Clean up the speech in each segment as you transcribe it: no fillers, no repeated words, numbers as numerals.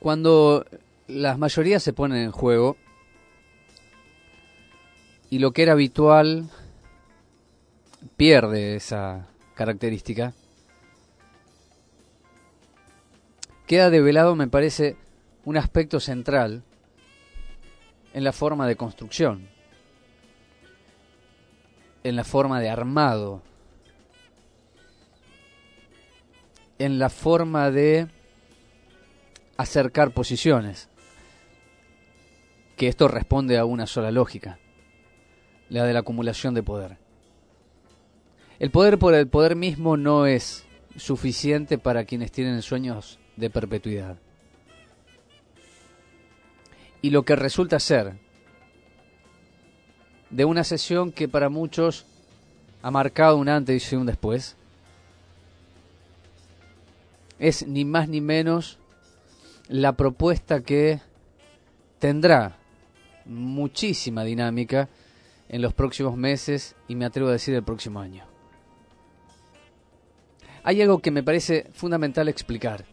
Cuando las mayorías se ponen en juego y lo que era habitual pierde esa característica, queda develado, me parece, un aspecto central en la forma de construcción, en la forma de armado, en la forma de acercar posiciones, que esto responde a una sola lógica, la de la acumulación de poder. El poder por el poder mismo no es suficiente para quienes tienen sueños de perpetuidad. Y lo que resulta ser de una sesión que para muchos ha marcado un antes y un después, es ni más ni menos la propuesta que tendrá muchísima dinámica en los próximos meses y me atrevo a decir el próximo año. Hay algo que me parece fundamental explicar.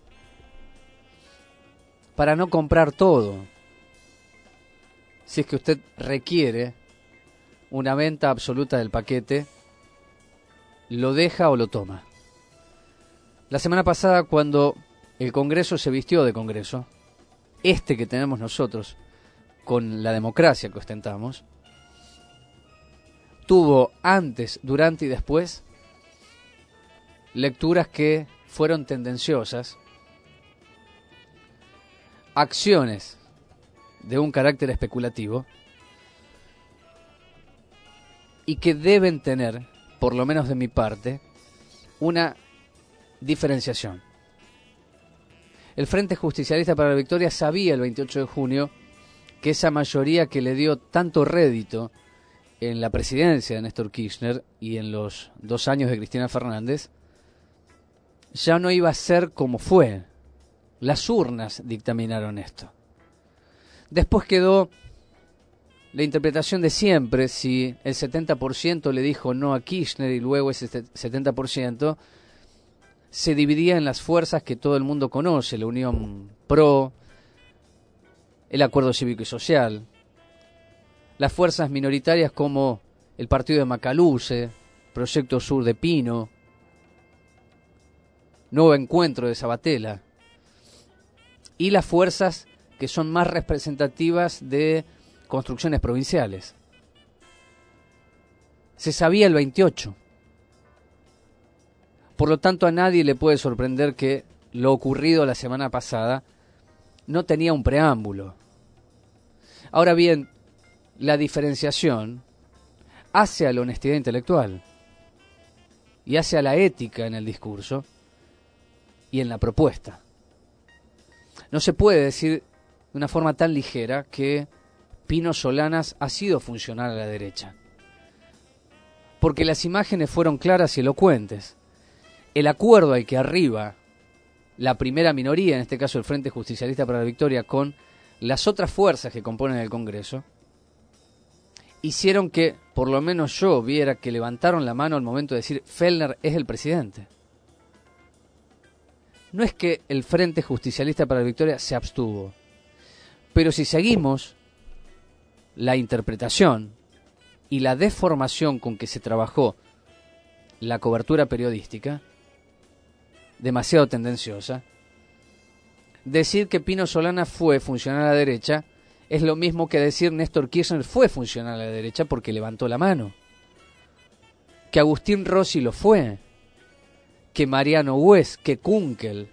Para no comprar todo, si es que usted requiere una venta absoluta del paquete, lo deja o lo toma. La semana pasada, cuando el Congreso se vistió de Congreso, este que tenemos nosotros, con la democracia que ostentamos, tuvo antes, durante y después lecturas que fueron tendenciosas, acciones de un carácter especulativo y que deben tener, por lo menos de mi parte, una diferenciación. El Frente Justicialista para la Victoria sabía el 28 de junio que esa mayoría que le dio tanto rédito en la presidencia de Néstor Kirchner y en los 2 años de Cristina Fernández, ya no iba a ser como fue. Las urnas dictaminaron esto. Después quedó la interpretación de siempre, si el 70% le dijo no a Kirchner y luego ese 70% se dividía en las fuerzas que todo el mundo conoce, la Unión Pro, el Acuerdo Cívico y Social, las fuerzas minoritarias como el Partido de Macaluce, Proyecto Sur de Pino, Nuevo Encuentro de Sabatella, y las fuerzas que son más representativas de construcciones provinciales. Se sabía el 28. Por lo tanto, a nadie le puede sorprender que lo ocurrido la semana pasada no tenía un preámbulo. Ahora bien, la diferenciación hace a la honestidad intelectual y hace a la ética en el discurso y en la propuesta. No se puede decir de una forma tan ligera que Pino Solanas ha sido funcional a la derecha, porque las imágenes fueron claras y elocuentes. El acuerdo al que arriba la primera minoría, en este caso el Frente Justicialista para la Victoria, con las otras fuerzas que componen el Congreso, hicieron que, por lo menos yo, viera que levantaron la mano al momento de decir Fellner es el presidente. No es que el Frente Justicialista para la Victoria se abstuvo, pero si seguimos la interpretación y la deformación con que se trabajó la cobertura periodística, demasiado tendenciosa, decir que Pino Solanas fue funcional a la derecha es lo mismo que decir Néstor Kirchner fue funcional a la derecha porque levantó la mano, que Agustín Rossi lo fue, que Mariano Wes, que Kunkel.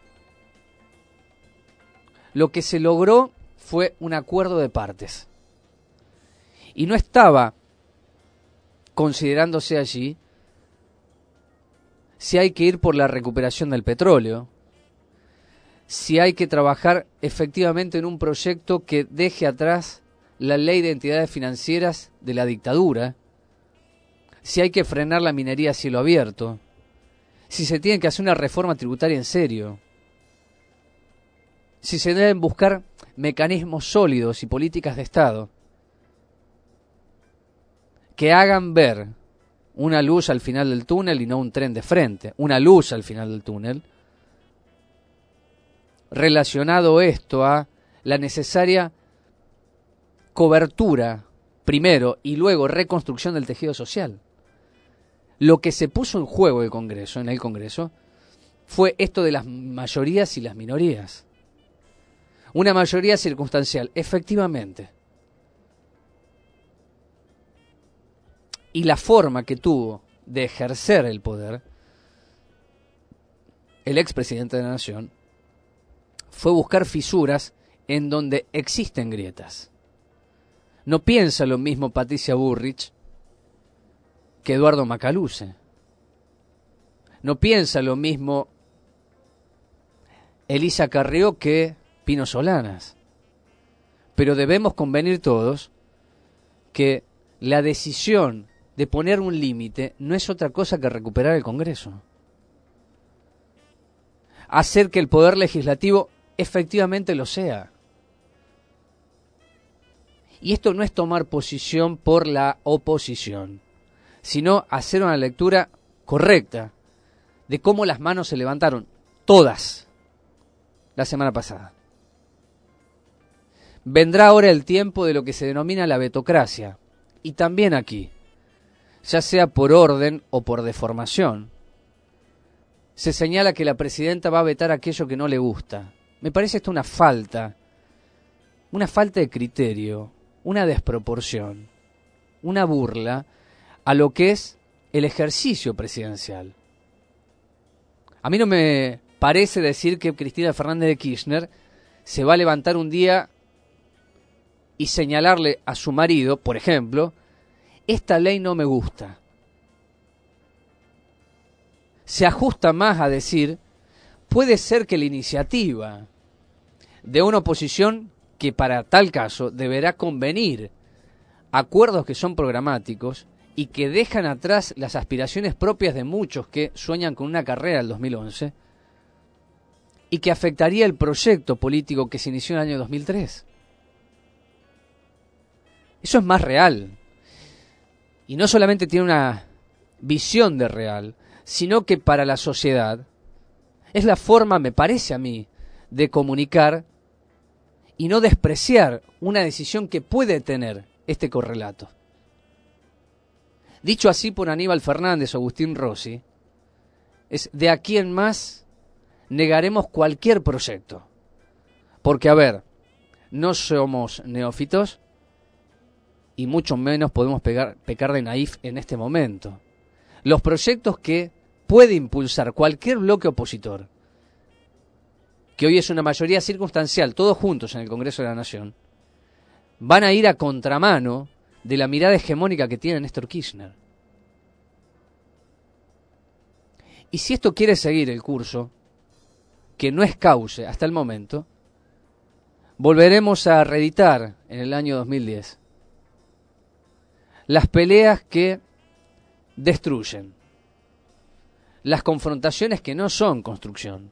Lo que se logró fue un acuerdo de partes. Y no estaba considerándose allí si hay que ir por la recuperación del petróleo, si hay que trabajar efectivamente en un proyecto que deje atrás la ley de entidades financieras de la dictadura, si hay que frenar la minería a cielo abierto, si se tiene que hacer una reforma tributaria en serio, si se deben buscar mecanismos sólidos y políticas de Estado que hagan ver una luz al final del túnel y no un tren de frente, una luz al final del túnel, relacionado esto a la necesaria cobertura, primero, y luego reconstrucción del tejido social. Lo que se puso en juego en el Congreso, fue esto de las mayorías y las minorías. Una mayoría circunstancial, efectivamente. Y la forma que tuvo de ejercer el poder el expresidente de la Nación fue buscar fisuras en donde existen grietas. No piensa lo mismo Patricia Bullrich que Eduardo Macaluce. No piensa lo mismo Elisa Carrió que Pino Solanas. Pero debemos convenir todos que la decisión de poner un límite no es otra cosa que recuperar el Congreso. Hacer que el poder legislativo efectivamente lo sea. Y esto no es tomar posición por la oposición, sino hacer una lectura correcta de cómo las manos se levantaron, todas, la semana pasada. Vendrá ahora el tiempo de lo que se denomina la vetocracia, y también aquí, ya sea por orden o por deformación, se señala que la presidenta va a vetar aquello que no le gusta. Me parece esto una falta de criterio, una desproporción, una burla a lo que es el ejercicio presidencial. A mí no me parece decir que Cristina Fernández de Kirchner se va a levantar un día y señalarle a su marido, por ejemplo, esta ley no me gusta. Se ajusta más a decir, puede ser que la iniciativa de una oposición que para tal caso deberá convenir acuerdos que son programáticos y que dejan atrás las aspiraciones propias de muchos que sueñan con una carrera del 2011 y que afectaría el proyecto político que se inició en el año 2003. Eso es más real. Y no solamente tiene una visión de real, sino que para la sociedad es la forma, me parece a mí, de comunicar y no despreciar una decisión que puede tener este correlato. Dicho así por Aníbal Fernández o Agustín Rossi, es de aquí en más negaremos cualquier proyecto. Porque, a ver, no somos neófitos y mucho menos podemos pecar de naif en este momento. Los proyectos que puede impulsar cualquier bloque opositor, que hoy es una mayoría circunstancial, todos juntos en el Congreso de la Nación, van a ir a contramano de la mirada hegemónica que tiene Néstor Kirchner. Y si esto quiere seguir el curso, que no es cauce hasta el momento, volveremos a reeditar en el año 2010 las peleas que destruyen, las confrontaciones que no son construcción,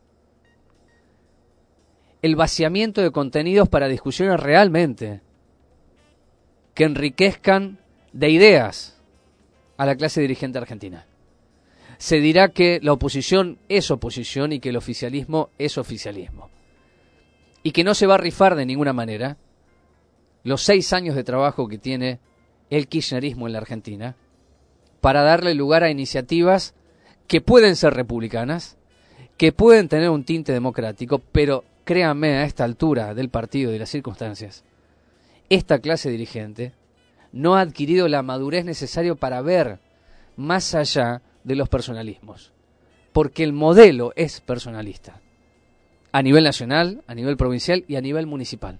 el vaciamiento de contenidos para discusiones realmente que enriquezcan de ideas a la clase dirigente argentina. Se dirá que la oposición es oposición y que el oficialismo es oficialismo. Y que no se va a rifar de ninguna manera los 6 años de trabajo que tiene el kirchnerismo en la Argentina para darle lugar a iniciativas que pueden ser republicanas, que pueden tener un tinte democrático, pero créanme, a esta altura del partido y de las circunstancias, esta clase dirigente no ha adquirido la madurez necesaria para ver más allá de los personalismos, porque el modelo es personalista, a nivel nacional, a nivel provincial y a nivel municipal.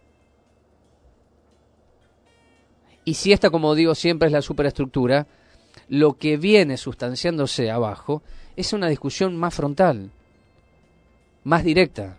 Y si esta, como digo siempre, es la superestructura, lo que viene sustanciándose abajo es una discusión más frontal, más directa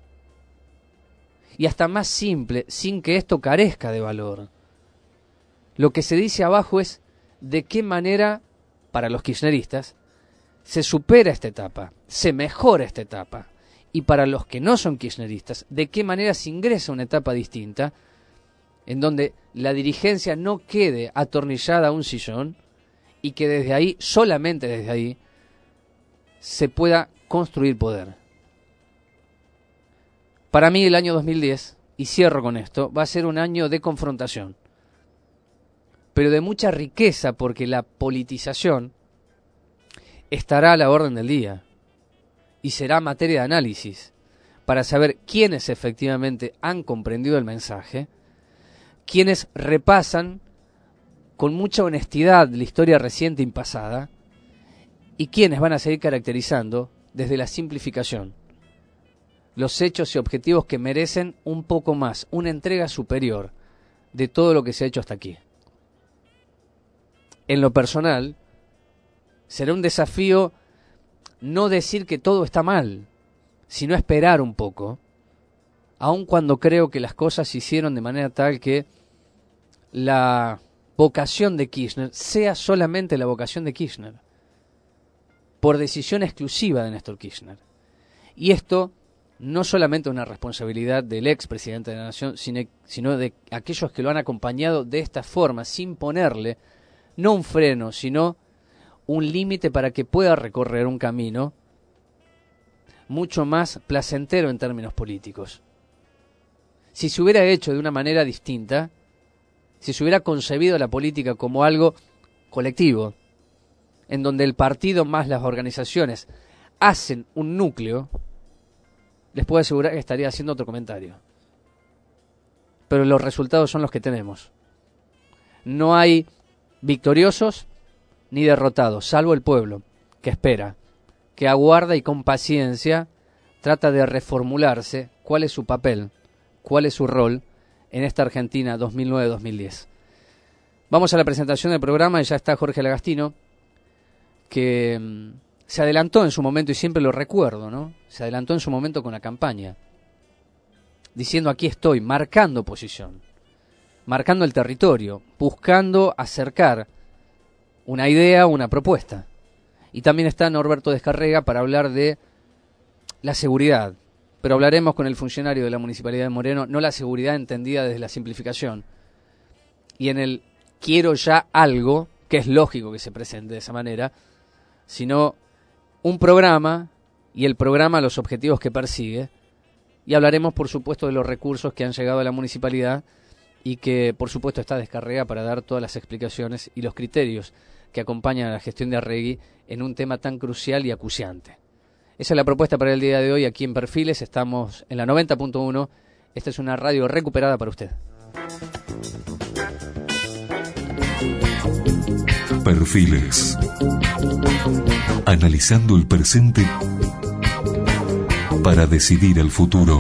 y hasta más simple, sin que esto carezca de valor. Lo que se dice abajo es de qué manera, para los kirchneristas, se supera esta etapa, se mejora esta etapa, y para los que no son kirchneristas, de qué manera se ingresa a una etapa distinta, en donde la dirigencia no quede atornillada a un sillón y que desde ahí, solamente desde ahí, se pueda construir poder. Para mí el año 2010, y cierro con esto, va a ser un año de confrontación, pero de mucha riqueza, porque la politización estará a la orden del día y será materia de análisis para saber quiénes efectivamente han comprendido el mensaje, quiénes repasan con mucha honestidad la historia reciente y pasada, y quiénes van a seguir caracterizando desde la simplificación los hechos y objetivos que merecen un poco más, una entrega superior de todo lo que se ha hecho hasta aquí. En lo personal, será un desafío no decir que todo está mal, sino esperar un poco, aun cuando creo que las cosas se hicieron de manera tal que la vocación de Kirchner sea solamente la vocación de Kirchner, por decisión exclusiva de Néstor Kirchner. Y esto no solamente una responsabilidad del expresidente de la Nación, sino de aquellos que lo han acompañado de esta forma, sin ponerle no un freno, sino un límite para que pueda recorrer un camino mucho más placentero en términos políticos. Si se hubiera hecho de una manera distinta, si se hubiera concebido la política como algo colectivo, en donde el partido más las organizaciones hacen un núcleo, les puedo asegurar que estaría haciendo otro comentario. Pero los resultados son los que tenemos. No hay victoriosos ni derrotados, salvo el pueblo, que espera, que aguarda y con paciencia trata de reformularse cuál es su papel, cuál es su rol en esta Argentina 2009-2010. Vamos a la presentación del programa y ya está Jorge Lagastino, que se adelantó en su momento, y siempre lo recuerdo, ¿no? Se adelantó en su momento con la campaña, diciendo aquí estoy, marcando posición, marcando el territorio, buscando acercar una idea, una propuesta. Y también está Norberto Descarrega para hablar de la seguridad, pero hablaremos con el funcionario de la Municipalidad de Moreno, no la seguridad entendida desde la simplificación, y en el quiero ya algo, que es lógico que se presente de esa manera, sino un programa, y el programa los objetivos que persigue, y hablaremos por supuesto de los recursos que han llegado a la municipalidad y que por supuesto está Descarrega para dar todas las explicaciones y los criterios que acompañan a la gestión de Arregui en un tema tan crucial y acuciante. Esa es la propuesta para el día de hoy aquí en Perfiles. Estamos en la 90.1. Esta es una radio recuperada para usted. Perfiles. Analizando el presente para decidir el futuro.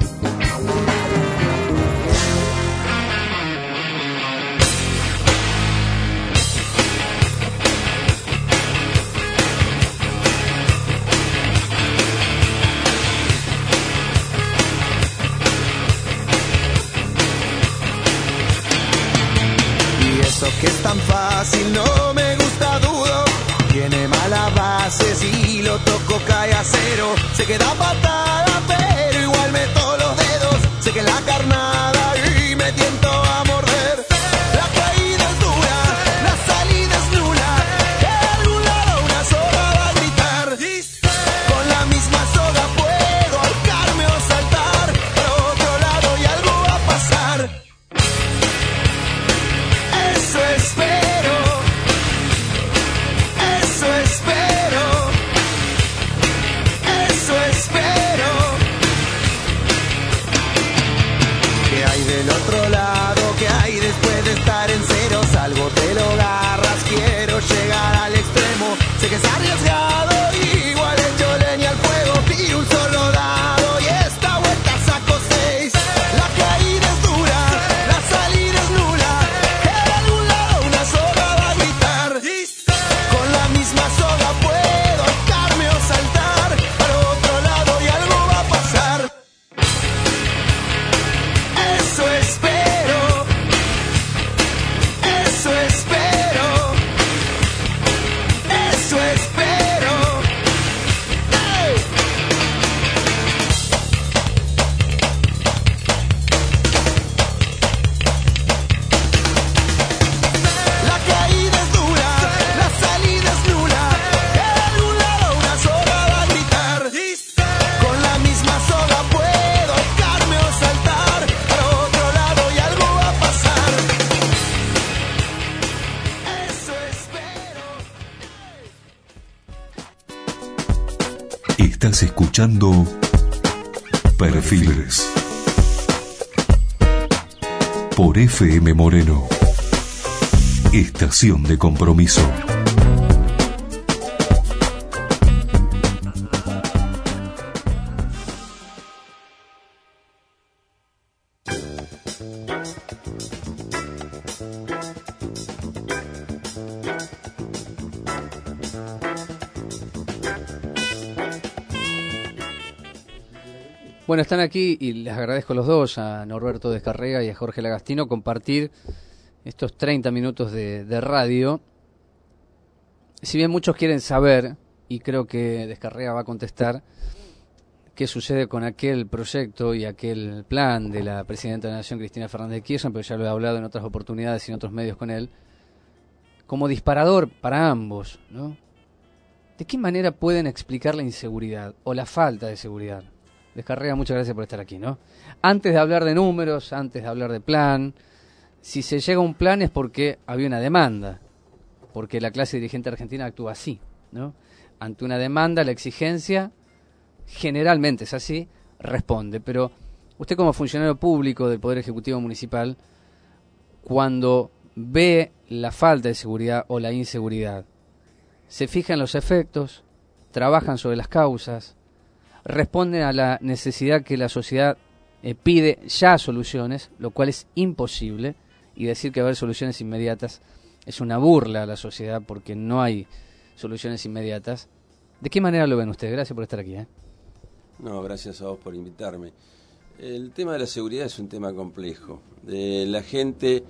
Y eso que es tan fácil no me gusta, dudo. Tiene mala base, si lo toco cae a cero. Se queda patada, pero igual meto los dedos. Sé que la carnada y me tiento a morder. La caída es dura, la salida es nula. De algún lado una soga va a gritar. Con la misma soga puedo ahorcarme o saltar. Por otro lado y algo va a pasar. Eso espero. Eso espero, eso espero. ¿Qué hay del otro lado? ¿Qué hay después de estar en cero? Algo te lo agarras, quiero llegar al extremo. Sé que es arriesgado, igual echo leña al fuego. Tiro un solo dado y esta vuelta saco 6. La caída es dura, la salida es nula. De algún lado una soga va a gritar. Con la misma soga puedo ahorcarme o saltar. Para otro lado y algo va a pasar. Eso espero. Eso espero. Eso espero. ¡Hey! escuchando Perfiles por FM Moreno, estación de compromiso. Bueno, están aquí y les agradezco a los dos, a Norberto Descarrega y a Jorge Lagastino, compartir estos 30 minutos de radio. Si bien muchos quieren saber, y creo que Descarrega va a contestar, qué sucede con aquel proyecto y aquel plan de la Presidenta de la Nación, Cristina Fernández de Kirchner, pero ya lo he hablado en otras oportunidades y en otros medios con él, como disparador para ambos, ¿no? ¿De qué manera pueden explicar la inseguridad o la falta de seguridad? Descarrega, muchas gracias por estar aquí, ¿no? Antes de hablar de números, antes de hablar de plan, si se llega a un plan es porque había una demanda, porque la clase dirigente argentina actúa así, ¿no? Ante una demanda, la exigencia, generalmente es así, responde. Pero usted como funcionario público del Poder Ejecutivo Municipal, cuando ve la falta de seguridad o la inseguridad, ¿se fija en los efectos? ¿Trabajan sobre las causas? ¿Responden a la necesidad que la sociedad pide ya soluciones, lo cual es imposible? Y decir que va a haber soluciones inmediatas es una burla a la sociedad porque no hay soluciones inmediatas. ¿De qué manera lo ven ustedes? Gracias por estar aquí. No, gracias a vos por invitarme. El tema de la seguridad es un tema complejo. La gente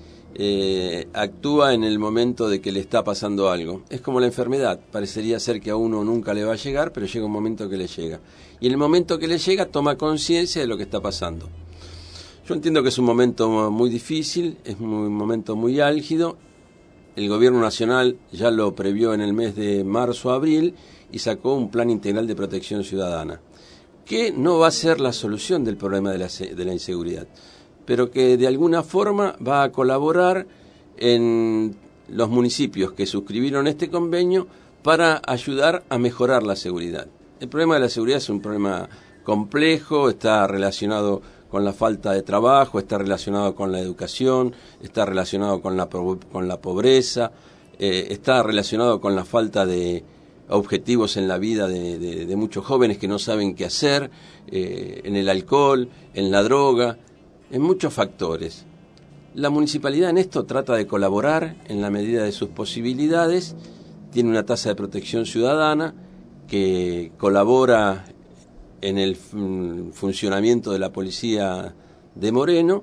actúa en el momento de que le está pasando algo. Es como la enfermedad. Parecería ser que a uno nunca le va a llegar, pero llega un momento que le llega. Y en el momento que le llega, toma conciencia de lo que está pasando. Yo entiendo que es un momento muy difícil, es un momento muy álgido. El gobierno nacional ya lo previó en el mes de marzo-abril y sacó un plan integral de protección ciudadana, que no va a ser la solución del problema de la inseguridad, pero que de alguna forma va a colaborar en los municipios que suscribieron este convenio para ayudar a mejorar la seguridad. El problema de la seguridad es un problema complejo, está relacionado con la falta de trabajo, está relacionado con la educación, está relacionado con la pobreza, está relacionado con la falta de objetivos en la vida de muchos jóvenes que no saben qué hacer, en el alcohol, en la droga, en muchos factores. La municipalidad en esto trata de colaborar en la medida de sus posibilidades, tiene una tasa de protección ciudadana que colabora en el funcionamiento de la policía de Moreno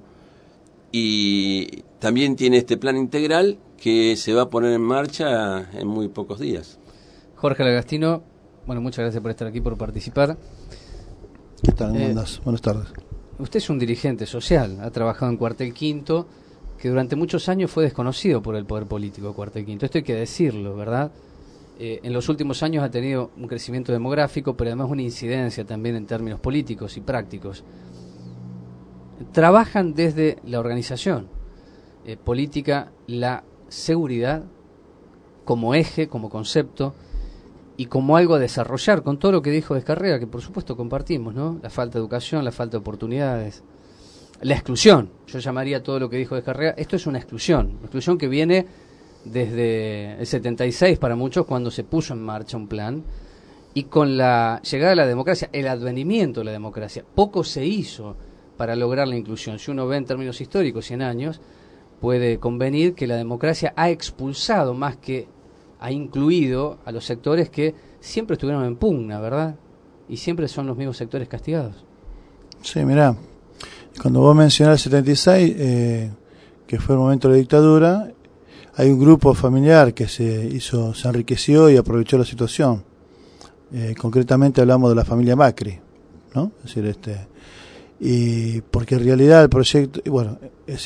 y también tiene este plan integral que se va a poner en marcha en muy pocos días. Jorge Lagastino, bueno, muchas gracias por estar aquí, por participar. ¿Qué tal? ¿Cómo andás? Buenas tardes. Usted es un dirigente social, ha trabajado en Cuartel Quinto, que durante muchos años fue desconocido por el poder político, Cuartel Quinto. Esto hay que decirlo, ¿verdad? En los últimos años ha tenido un crecimiento demográfico, pero además una incidencia también en términos políticos y prácticos. Trabajan desde la organización política la seguridad como eje, como concepto y como algo a desarrollar, con todo lo que dijo Descarrega, que por supuesto compartimos, ¿no? La falta de educación, la falta de oportunidades, la exclusión. Yo llamaría todo lo que dijo Descarrega, esto es una exclusión que viene desde el 76 para muchos, cuando se puso en marcha un plan, y con la llegada de la democracia, el advenimiento de la democracia, poco se hizo para lograr la inclusión. Si uno ve en términos históricos, 100 años, puede convenir que la democracia ha expulsado más que ha incluido a los sectores que siempre estuvieron en pugna, ¿verdad? Y siempre son los mismos sectores castigados. Sí, mirá, cuando vos mencionás el 76, que fue el momento de la dictadura, hay un grupo familiar que se enriqueció y aprovechó la situación. Concretamente hablamos de la familia Macri, ¿no? Es decir, y porque en realidad el proyecto, bueno,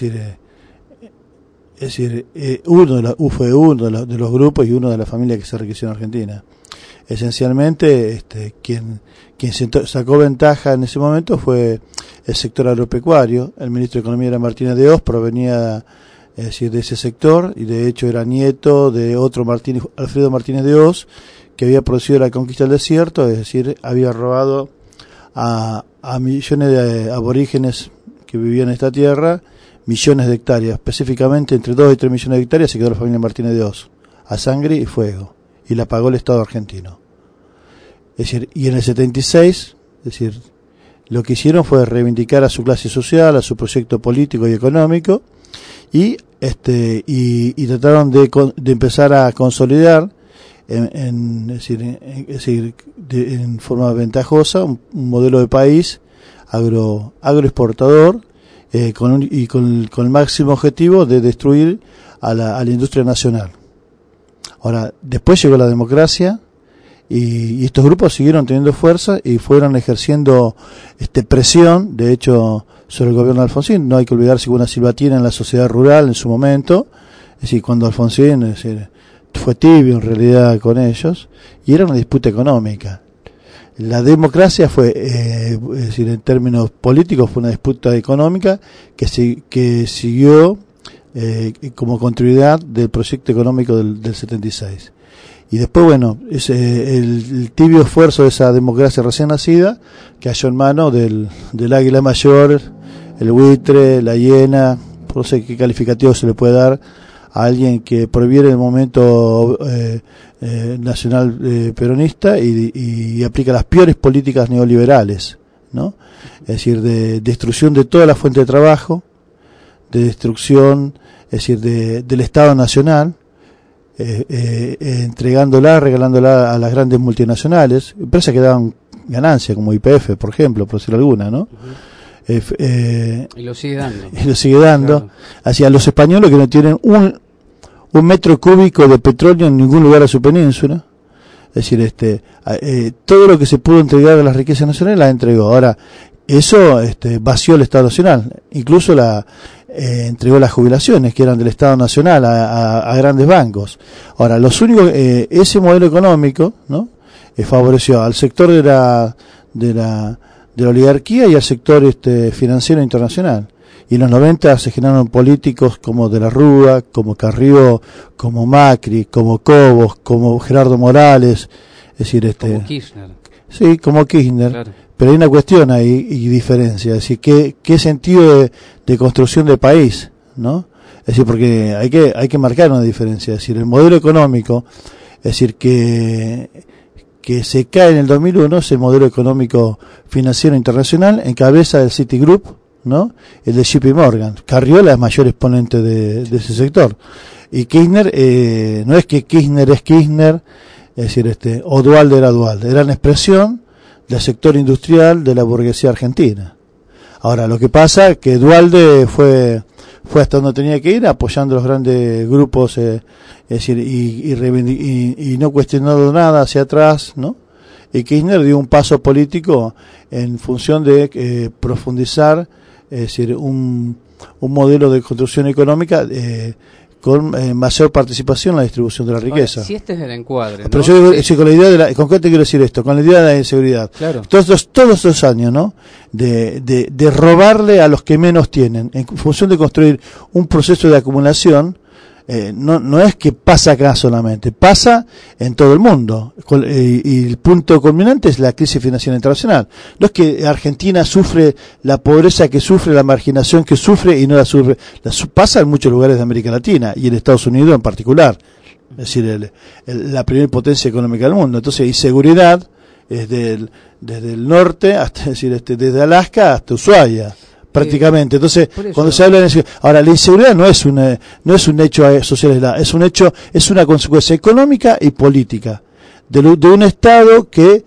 fue uno de los grupos y uno de las familias que se enriqueció en Argentina. Esencialmente, quien sacó ventaja en ese momento fue el sector agropecuario. El ministro de Economía era Martínez de Oz, provenía de ese sector, y de hecho era nieto de otro Alfredo Martínez de Oz, que había producido la conquista del desierto, es decir, había robado a millones de aborígenes que vivían en esta tierra, millones de hectáreas, específicamente entre 2 y 3 millones de hectáreas se quedó la familia Martínez de Oz, a sangre y fuego, y la pagó el Estado argentino. Es decir, y en el 76, es decir, lo que hicieron fue reivindicar a su clase social, a su proyecto político y económico, y trataron de empezar a consolidar en forma ventajosa un modelo de país agroexportador, con el máximo objetivo de destruir a la industria nacional. Ahora, después llegó la democracia y estos grupos siguieron teniendo fuerza y fueron ejerciendo presión, de hecho, sobre el gobierno de Alfonsín. No hay que olvidarse que hubo una silbatina en la sociedad rural en su momento, es decir, cuando Alfonsín fue tibio en realidad con ellos, y era una disputa económica. La democracia fue, es decir, en términos políticos, fue una disputa económica que siguió como continuidad del proyecto económico del 76. Y después, bueno, el tibio esfuerzo de esa democracia recién nacida cayó en manos del águila mayor, el buitre, la hiena, no sé qué calificativo se le puede dar a alguien que proviene del momento nacional peronista y aplica las peores políticas neoliberales, ¿no? Es decir, de destrucción de toda la fuente de trabajo, de destrucción, es decir, del Estado Nacional, regalándola a las grandes multinacionales, empresas que daban ganancia, como YPF, por ejemplo, por decir alguna, ¿no? Y lo sigue dando. Y lo sigue dando. Claro. Hacia los españoles que no tienen un metro cúbico de petróleo en ningún lugar de su península. Es decir, todo lo que se pudo entregar a las riquezas nacionales la entregó. Ahora, eso vació el Estado Nacional. Incluso entregó las jubilaciones que eran del Estado Nacional a grandes bancos. Ahora, los únicos, ese modelo económico, ¿no? Favoreció al sector de la oligarquía y al sector financiero internacional. Y en los 90 se generaron políticos como De la Rúa, como Carrió, como Macri, como Cobos, como Gerardo Morales, es decir, como Kirchner. Sí, como Kirchner. Claro. Pero hay una cuestión ahí y diferencia, es decir, qué sentido de construcción de país, ¿no? Es decir, porque hay que marcar una diferencia, es decir, el modelo económico, es decir, que se cae en el 2001 es el modelo económico financiero internacional en cabeza del Citigroup, ¿no? El de JP Morgan. Carrió es mayor exponente de ese sector. Y Kirchner, no es que Kirchner es Kirchner, es decir, o Duhalde era Duhalde, era una expresión del sector industrial de la burguesía argentina. Ahora, lo que pasa es que Duhalde fue hasta donde tenía que ir, apoyando los grandes grupos, es decir, y no cuestionando nada hacia atrás, ¿no? Y Kirchner dio un paso político en función de profundizar, es decir, un modelo de construcción económica con mayor participación en la distribución de la riqueza. Ahora, si este es el encuadre, ¿no? Pero yo digo, con la idea ¿con qué te quiero decir esto? Con la idea de la inseguridad. Claro. Todos estos años, ¿no? De robarle a los que menos tienen, en función de construir un proceso de acumulación. No es que pasa acá solamente, pasa en todo el mundo, y el punto culminante es la crisis financiera internacional. No es que Argentina sufre la pobreza que sufre, la marginación que sufre y no la sufre, pasa en muchos lugares de América Latina y en Estados Unidos en particular, es decir, la primera potencia económica del mundo. Entonces, inseguridad desde el norte hasta, es decir, desde Alaska hasta Ushuaia. Prácticamente. Entonces, cuando se habla de inseguridad, ahora la inseguridad no es un hecho social, es una consecuencia económica y política de un Estado que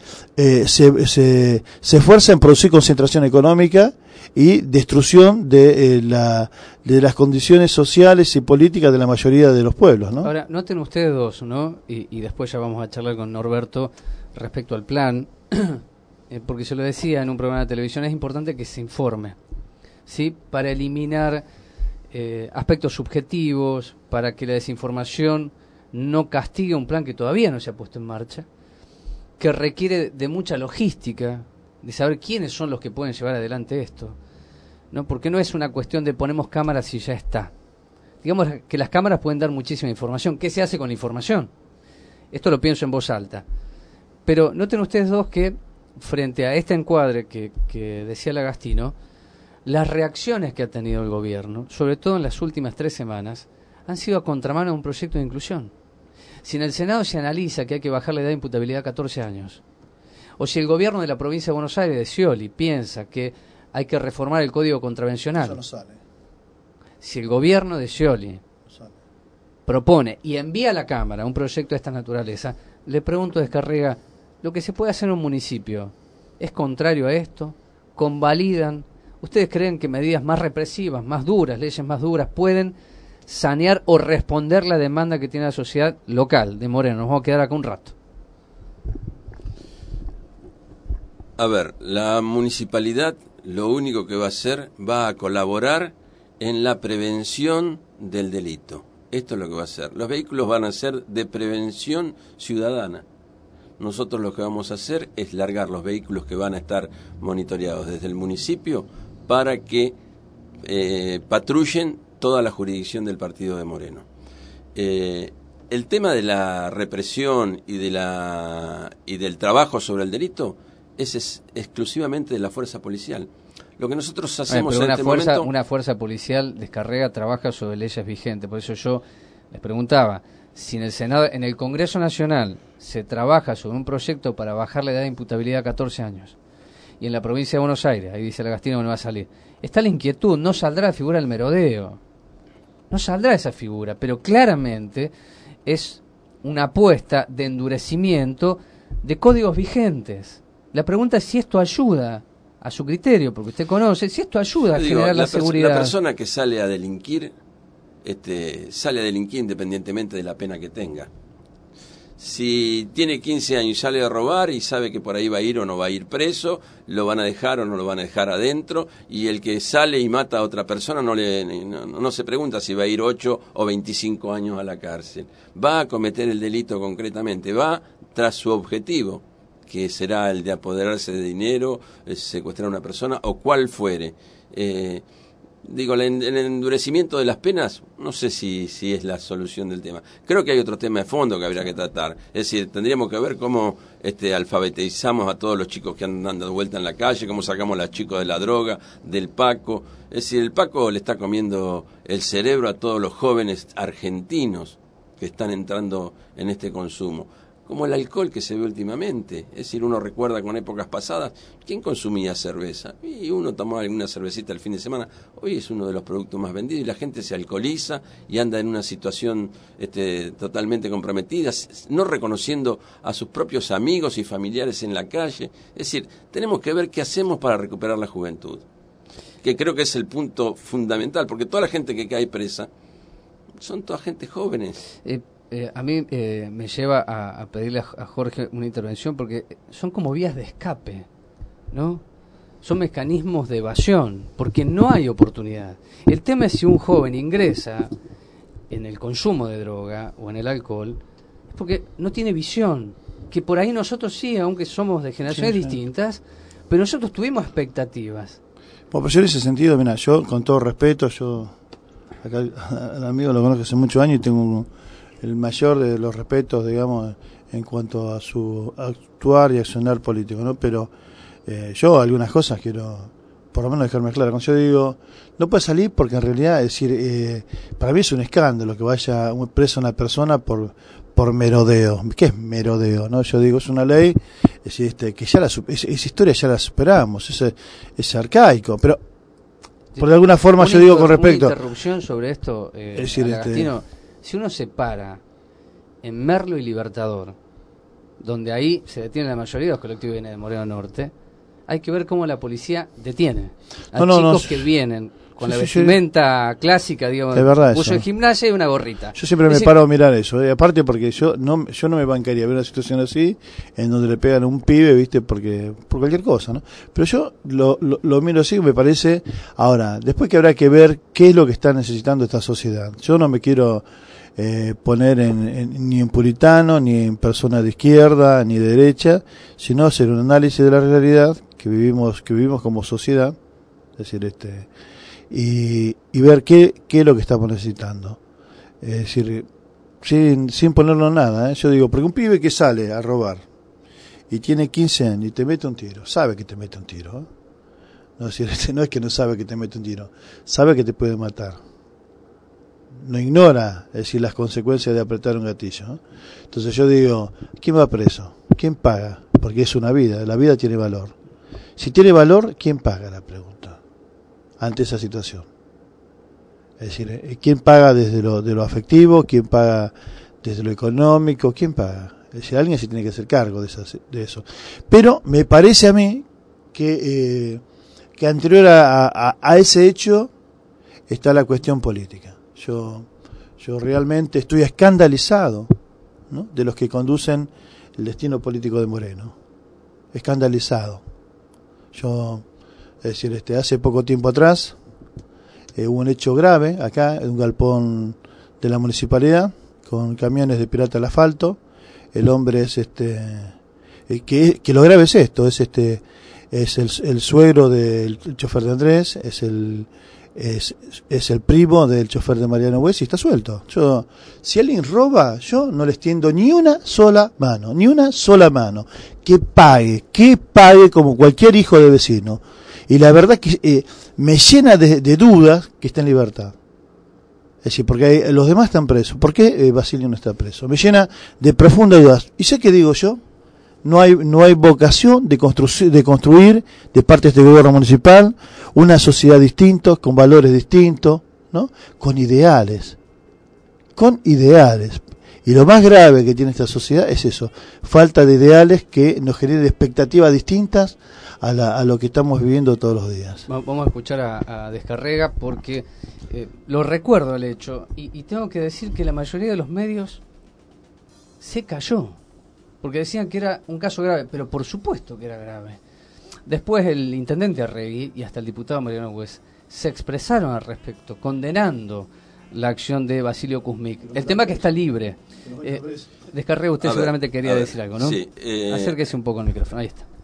se esfuerza en producir concentración económica y destrucción de las condiciones sociales y políticas de la mayoría de los pueblos, ¿no? Ahora, noten ustedes dos, ¿no? Y después ya vamos a charlar con Norberto respecto al plan, porque yo lo decía en un programa de televisión, es importante que se informe, ¿sí? Para eliminar aspectos subjetivos, para que la desinformación no castigue un plan que todavía no se ha puesto en marcha, que requiere de mucha logística, de saber quiénes son los que pueden llevar adelante esto, ¿no? Porque no es una cuestión de ponemos cámaras y ya está. Digamos que las cámaras pueden dar muchísima información. ¿Qué se hace con la información? Esto lo pienso en voz alta. Pero noten ustedes dos que frente a este encuadre que decía Lagastino, las reacciones que ha tenido el gobierno, sobre todo en las últimas 3 semanas, han sido a contramano de un proyecto de inclusión. Si en el Senado se analiza que hay que bajar la edad de imputabilidad a 14 años, o si el gobierno de la provincia de Buenos Aires, de Scioli, piensa que hay que reformar el Código Contravencional, Eso no sale. si el gobierno de Scioli propone y envía a la Cámara un proyecto de esta naturaleza, le pregunto a Descarrega, ¿lo que se puede hacer en un municipio es contrario a esto? ¿Convalidan? ¿Ustedes creen que medidas más represivas, más duras, leyes más duras, pueden sanear o responder la demanda que tiene la sociedad local de Moreno? Nos vamos a quedar acá un rato. A ver, la municipalidad lo único que va a hacer, va a colaborar en la prevención del delito. Esto es lo que va a hacer. Los vehículos van a ser de prevención ciudadana. Nosotros lo que vamos a hacer es largar los vehículos que van a estar monitoreados desde el municipio para que patrullen toda la jurisdicción del partido de Moreno. El tema de la represión y del trabajo sobre el delito es exclusivamente de la fuerza policial. Lo que nosotros hacemos en este momento... Una fuerza policial, Descarrega, trabaja sobre leyes vigentes. Por eso yo les preguntaba, si en el Senado, en el Congreso Nacional, se trabaja sobre un proyecto para bajar la edad de imputabilidad a 14 años, y en la provincia de Buenos Aires, ahí dice Lagastino que no va a salir, está la inquietud, no saldrá la figura del merodeo. No saldrá esa figura, pero claramente es una apuesta de endurecimiento de códigos vigentes. La pregunta es si esto ayuda a su criterio, porque usted conoce, si esto ayuda a generar la seguridad. La persona que sale a delinquir, sale a delinquir independientemente de la pena que tenga. Si tiene 15 años y sale a robar y sabe que por ahí va a ir o no va a ir preso, lo van a dejar o no lo van a dejar adentro, y el que sale y mata a otra persona no se pregunta si va a ir 8 o 25 años a la cárcel. Va a cometer el delito concretamente, va tras su objetivo, que será el de apoderarse de dinero, secuestrar a una persona o cual fuere. El endurecimiento de las penas, no sé si es la solución del tema. Creo que hay otro tema de fondo que habría que tratar. Es decir, tendríamos que ver cómo alfabetizamos a todos los chicos que andan dando vuelta en la calle, cómo sacamos a los chicos de la droga, del Paco. Es decir, el Paco le está comiendo el cerebro a todos los jóvenes argentinos que están entrando en este consumo. Como el alcohol que se ve últimamente. Es decir, uno recuerda con épocas pasadas, ¿quién consumía cerveza? Y uno tomaba alguna cervecita el fin de semana. Hoy es uno de los productos más vendidos y la gente se alcoholiza y anda en una situación totalmente comprometida, no reconociendo a sus propios amigos y familiares en la calle. Es decir, tenemos que ver qué hacemos para recuperar la juventud, que creo que es el punto fundamental, porque toda la gente que cae presa son toda gente jóvenes. A mí me lleva a pedirle a Jorge una intervención, porque son como vías de escape, ¿no? Son mecanismos de evasión, porque no hay oportunidad. El tema es si un joven ingresa en el consumo de droga o en el alcohol, es porque no tiene visión, que por ahí nosotros sí, aunque somos de generaciones distintas, pero nosotros tuvimos expectativas. Bueno, pues yo en ese sentido, mira, yo con todo respeto, acá al amigo lo conozco hace muchos años y tengo el mayor de los respetos, digamos, en cuanto a su actuar y accionar político, ¿no? Pero yo algunas cosas quiero, por lo menos, dejarme claro. Cuando yo digo, no puede salir porque en realidad, es decir, para mí es un escándalo que vaya presa una persona por merodeo. ¿Qué es merodeo? ¿No? Yo digo, es una ley, es decir, que ya esa historia ya la superamos, es arcaico, pero por alguna forma yo digo con respecto... Una interrupción sobre esto, es decir, Agastino. Si uno se para en Merlo y Libertador, donde ahí se detienen la mayoría de los colectivos que vienen de Moreno Norte, hay que ver cómo la policía detiene a chicos que vienen con la vestimenta clásica, digamos, puso en gimnasia y una gorrita. Yo siempre me paro a mirar eso, aparte porque yo no me bancaría ver una situación así, en donde le pegan a un pibe, ¿viste? Por cualquier cosa, ¿no? Pero yo lo miro así, me parece. Ahora, después que habrá que ver qué es lo que está necesitando esta sociedad. Yo no me quiero poner ni en puritano, ni en persona de izquierda, ni de derecha, sino hacer un análisis de la realidad que vivimos como sociedad, es decir, y ver qué es lo que estamos necesitando. Es decir, sin ponerlo nada, yo digo, porque un pibe que sale a robar y tiene 15 años y te mete un tiro, sabe que te mete un tiro, ¿eh? No, es decir, no es que no sabe que te mete un tiro, sabe que te puede matar. No ignora, es decir, las consecuencias de apretar un gatillo, ¿no? Entonces yo digo, ¿quién va preso? ¿Quién paga? Porque es una vida, la vida tiene valor. Si tiene valor, ¿quién paga? La pregunta ante esa situación. Es decir, ¿quién paga desde lo afectivo? ¿Quién paga desde lo económico? ¿Quién paga? Es decir, alguien se tiene que hacer cargo de eso. Pero me parece a mí que anterior a ese hecho está la cuestión política. Yo realmente estoy escandalizado, ¿no?, de los que conducen el destino político de Moreno. Escandalizado. Es decir, hace poco tiempo atrás hubo un hecho grave acá en un galpón de la municipalidad con camiones de pirata al asfalto. El hombre es que lo grave es esto, es el suegro del chofer de Andrés, es el primo del chofer de Mariano Bues y está suelto. Si alguien roba, yo no les tiendo ni una sola mano. Que pague como cualquier hijo de vecino. Y la verdad que me llena de dudas que está en libertad. Es decir, porque los demás están presos. ¿Por qué Basilio no está preso? Me llena de profundas dudas. ¿Y sé qué digo yo? No hay vocación de construir de parte de este gobierno municipal una sociedad distinta, con valores distintos, ¿no? Con ideales. Y lo más grave que tiene esta sociedad es eso, falta de ideales que nos generen expectativas distintas a lo que estamos viviendo todos los días. Vamos a escuchar a Descarrega porque lo recuerdo el hecho y tengo que decir que la mayoría de los medios se cayó. Porque decían que era un caso grave, pero por supuesto que era grave. Después el intendente Arregui y hasta el diputado Mariano Bues se expresaron al respecto, condenando la acción de Basilio Kuzmik. El tema que está libre. Descarrega, usted seguramente quería decir algo, ¿no? Sí. Acérquese un poco al micrófono, ahí está.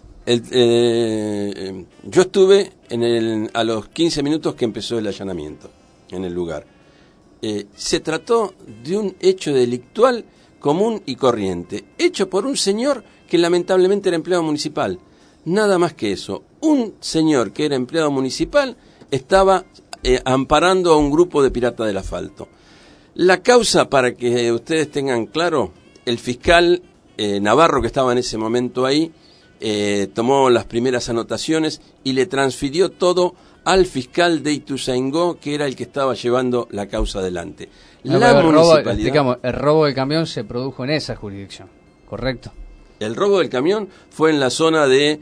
Yo estuve a los 15 minutos que empezó el allanamiento en el lugar. Se trató de un hecho delictual común y corriente, hecho por un señor que lamentablemente era empleado municipal. Nada más que eso. Un señor que era empleado municipal estaba amparando a un grupo de piratas del asfalto. La causa, para que ustedes tengan claro, el fiscal Navarro, que estaba en ese momento ahí, tomó las primeras anotaciones y le transfirió todo al fiscal de Ituzaingó, que era el que estaba llevando la causa adelante. La municipalidad, el robo del camión se produjo en esa jurisdicción, ¿correcto? El robo del camión fue en la zona de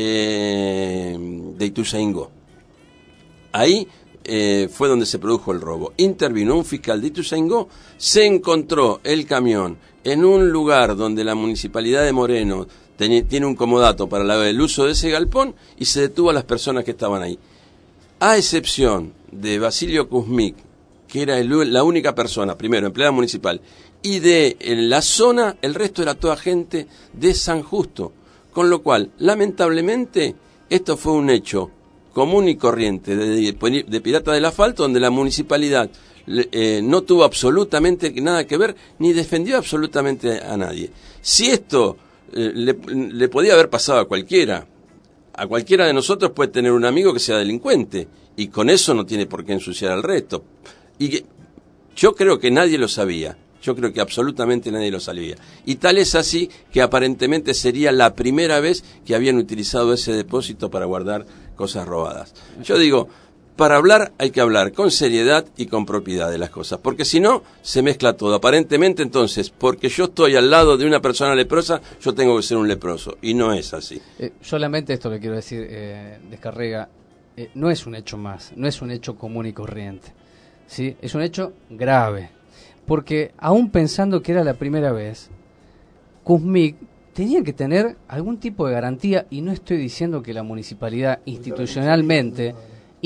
Ituzaingó. Ahí fue donde se produjo el robo. Intervino un fiscal de Ituzaingó, se encontró el camión en un lugar donde la municipalidad de Moreno tiene un comodato para el uso de ese galpón y se detuvo a las personas que estaban ahí. A excepción de Basilio Kuzmik, que era la única persona, primero empleada municipal, y de la zona, el resto era toda gente de San Justo. Con lo cual, lamentablemente, esto fue un hecho común y corriente de pirata del asfalto, donde la municipalidad no tuvo absolutamente nada que ver, ni defendió absolutamente a nadie. Si esto le podía haber pasado a cualquiera de nosotros puede tener un amigo que sea delincuente, y con eso no tiene por qué ensuciar al resto. Y yo creo que nadie lo sabía. Yo creo que absolutamente nadie lo sabía. Y tal es así que aparentemente sería la primera vez que habían utilizado ese depósito para guardar cosas robadas. Yo digo, para hablar hay que hablar con seriedad y con propiedad de las cosas, porque si no, se mezcla todo. Aparentemente, entonces, porque yo estoy al lado de una persona leprosa, yo tengo que ser un leproso. Y no es así. Solamente esto le quiero decir, Descarrega, no es un hecho más, no es un hecho común y corriente. ¿Sí? Es un hecho grave. Porque aún pensando que era la primera vez, Kuzmik tenía que tener algún tipo de garantía, y no estoy diciendo que la municipalidad institucionalmente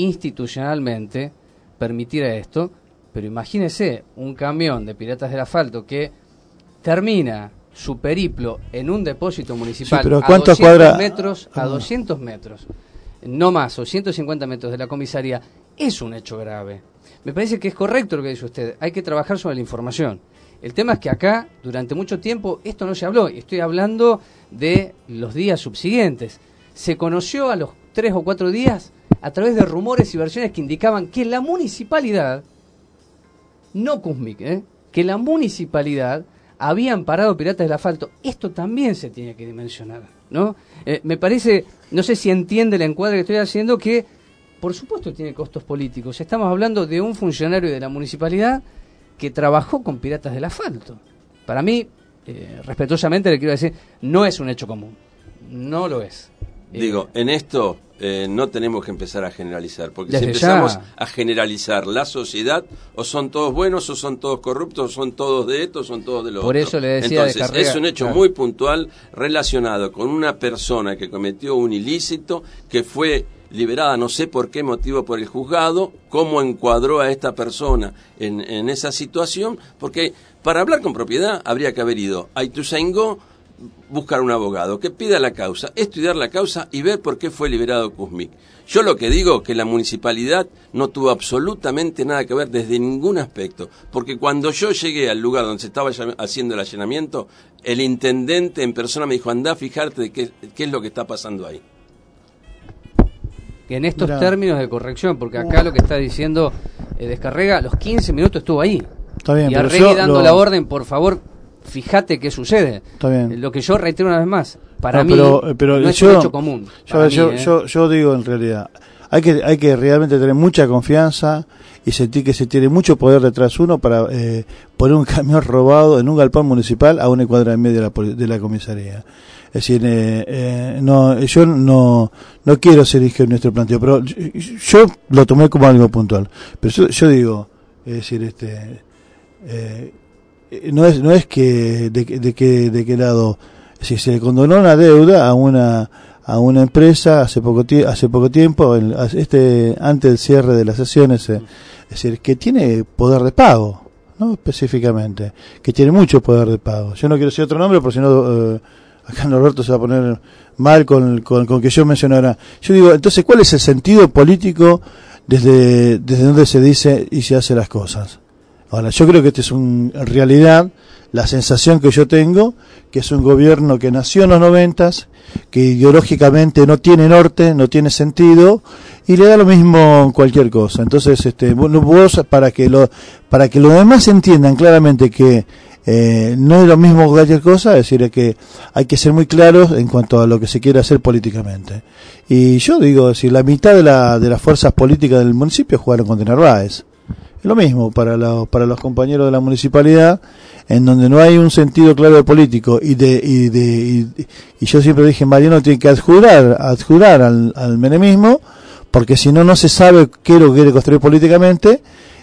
permitiera esto, pero imagínese un camión de piratas del asfalto que termina su periplo en un depósito municipal, sí, pero a 200 metros, no más, o 150 metros de la comisaría, es un hecho grave. Me parece que es correcto lo que dice usted, hay que trabajar sobre la información. El tema es que acá, durante mucho tiempo, esto no se habló. Estoy hablando de los días subsiguientes. Se conoció a los 3 o 4 días a través de rumores y versiones que indicaban que la municipalidad, no Kuzmik, que la municipalidad había amparado Piratas del Asfalto. Esto también se tiene que dimensionar, ¿no? Me parece, no sé si entiende el encuadre que estoy haciendo, que por supuesto tiene costos políticos. Estamos hablando de un funcionario de la municipalidad que trabajó con Piratas del Asfalto. Para mí, respetuosamente le quiero decir, no es un hecho común. No lo es. Digo, en esto no tenemos que empezar a generalizar, porque si Desde empezamos ya. a generalizar la sociedad, o son todos buenos, o son todos corruptos, o son todos de esto, o son todos de lo Por otro. eso le decía Entonces, Descarrega, es un hecho claro, muy puntual relacionado con una persona que cometió un ilícito, que fue liberada no sé por qué motivo por el juzgado, cómo encuadró a esta persona en esa situación, porque para hablar con propiedad habría que haber ido a Ituzaingó, buscar un abogado que pida la causa, estudiar la causa y ver por qué fue liberado Kuzmik. Yo lo que digo que la municipalidad no tuvo absolutamente nada que ver desde ningún aspecto, porque cuando yo llegué al lugar donde se estaba haciendo el allanamiento, el intendente en persona me dijo, andá a fijarte de qué es lo que está pasando ahí. En estos Mirá. términos de corrección, porque acá lo que está diciendo Descarrega, los 15 minutos estuvo ahí. Está bien, Y pero Arregui yo dando la orden, por favor, fíjate qué sucede. Está bien. Lo que yo reitero una vez más, para No, mí pero no es yo- un hecho común. Para mí, yo digo en realidad, hay que realmente tener mucha confianza y sentir que se tiene mucho poder detrás uno para poner un camión robado en un galpón municipal a una cuadra y media de la comisaría. Es decir, no, yo no quiero ser ingenuo en nuestro planteo, pero yo lo tomé como algo puntual. Pero yo digo, es decir, no es que de qué lado, si se le condonó una deuda a una empresa hace poco tiempo, antes del cierre de las sesiones, es decir, que tiene poder de pago, no específicamente, que tiene mucho poder de pago. Yo no quiero decir otro nombre, porque si no acá Norberto se va a poner mal con que yo mencionara. Yo digo, entonces, ¿cuál es el sentido político desde donde se dice y se hace las cosas? Ahora, yo creo que en realidad, la sensación que yo tengo, que es un gobierno que nació en los 90s, que ideológicamente no tiene norte, no tiene sentido, y le da lo mismo cualquier cosa. Entonces, vos, para que los demás entiendan claramente que no es lo mismo cualquier cosa, es decir, que hay que ser muy claros en cuanto a lo que se quiere hacer políticamente. Y yo digo, si la mitad de las fuerzas políticas del municipio jugaron con Narváez. Es lo mismo para los compañeros de la municipalidad, en donde no hay un sentido claro de político y yo siempre dije, Mariano tiene que adjurar al menemismo, porque si no se sabe qué es lo que quiere construir políticamente,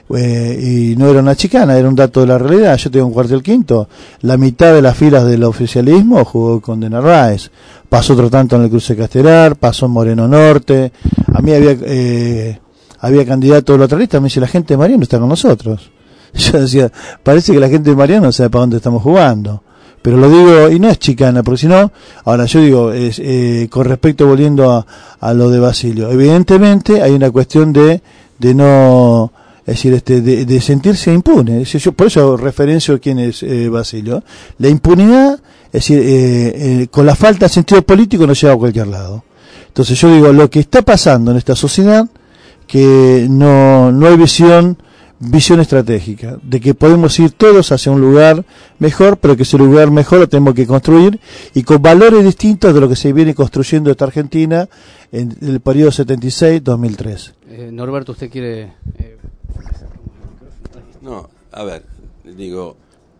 y no era una chicana, era un dato de la realidad. Yo tengo un cuartel quinto, la mitad de las filas del oficialismo jugó con De Narváez, pasó otro tanto en el Cruce Castelar, pasó en Moreno Norte, a mí había candidatos lateralistas, me dice, la gente de Mariano está con nosotros. Yo decía, parece que la gente de Mariano no sabe para dónde estamos jugando. Pero lo digo, y no es chicana, porque si no, ahora yo digo, con respecto, volviendo a lo de Basilio, evidentemente hay una cuestión de no, es decir, de sentirse impune. Es decir, yo por eso referencio quién es Basilio. La impunidad, es decir, con la falta de sentido político no lleva a cualquier lado. Entonces yo digo, lo que está pasando en esta sociedad, que no hay visión estratégica, de que podemos ir todos hacia un lugar mejor, pero que ese lugar mejor lo tenemos que construir y con valores distintos de lo que se viene construyendo esta Argentina en el periodo 76-2003. Norberto, ¿usted quiere...? No, a ver, digo,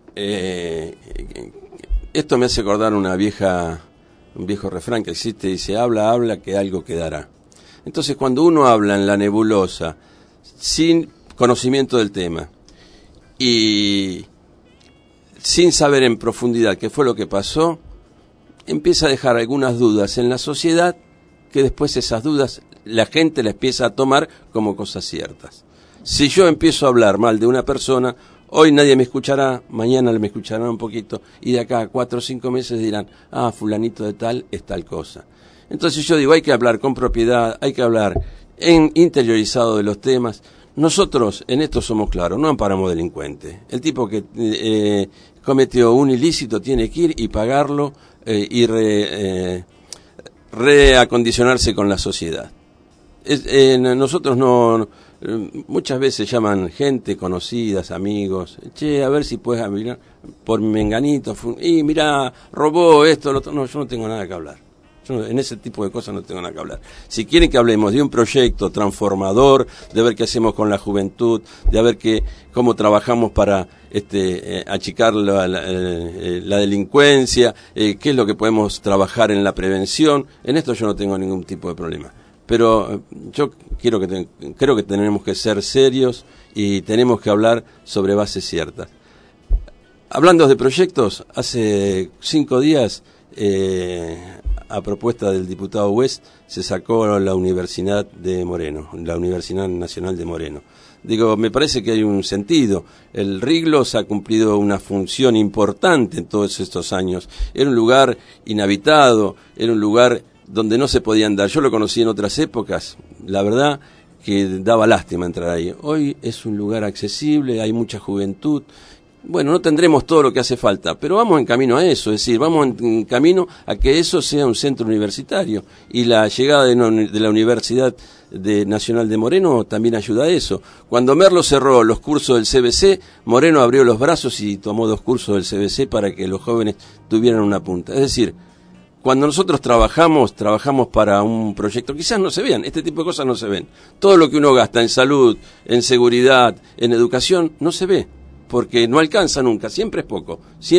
esto me hace acordar un viejo refrán que existe, dice, habla, que algo quedará. Entonces, cuando uno habla en la nebulosa, sin conocimiento del tema, y sin saber en profundidad qué fue lo que pasó, empieza a dejar algunas dudas en la sociedad, que después esas dudas la gente las empieza a tomar como cosas ciertas. Si yo empiezo a hablar mal de una persona, hoy nadie me escuchará, mañana me escucharán un poquito, y de acá a 4 o 5 meses dirán, fulanito de tal es tal cosa. Entonces yo digo, hay que hablar con propiedad, hay que hablar interiorizado de los temas, nosotros en esto somos claros, no amparamos delincuentes. El tipo que cometió un ilícito tiene que ir y pagarlo y reacondicionarse con la sociedad. Nosotros no, muchas veces llaman gente, conocidas, amigos, che, a ver si puedes mirar por menganito, y mirá, robó esto, lo otro. No, yo no tengo nada que hablar. Yo en ese tipo de cosas no tengo nada que hablar. Si quieren que hablemos de un proyecto transformador, de ver qué hacemos con la juventud, de ver cómo trabajamos para achicar la delincuencia, qué es lo que podemos trabajar en la prevención, en esto yo no tengo ningún tipo de problema. Pero yo creo que tenemos que ser serios y tenemos que hablar sobre bases ciertas. Hablando de proyectos, hace 5 días, a propuesta del diputado West, se sacó la Universidad de Moreno, la Universidad Nacional de Moreno. Digo, me parece que hay un sentido. El Riglos ha cumplido una función importante en todos estos años. Era un lugar inhabitado, era un lugar donde no se podía andar. Yo lo conocí en otras épocas, la verdad que daba lástima entrar ahí. Hoy es un lugar accesible, hay mucha juventud. Bueno, no tendremos todo lo que hace falta, pero vamos en camino a eso, es decir, vamos en camino a que eso sea un centro universitario. Y la llegada de la Universidad Nacional de Moreno también ayuda a eso. Cuando Merlo cerró los cursos del CBC, Moreno abrió los brazos y tomó 2 cursos del CBC para que los jóvenes tuvieran una punta. Es decir, cuando nosotros trabajamos para un proyecto, quizás no se vean, este tipo de cosas no se ven. Todo lo que uno gasta en salud, en seguridad, en educación, no se ve, porque no alcanza nunca, siempre es poco,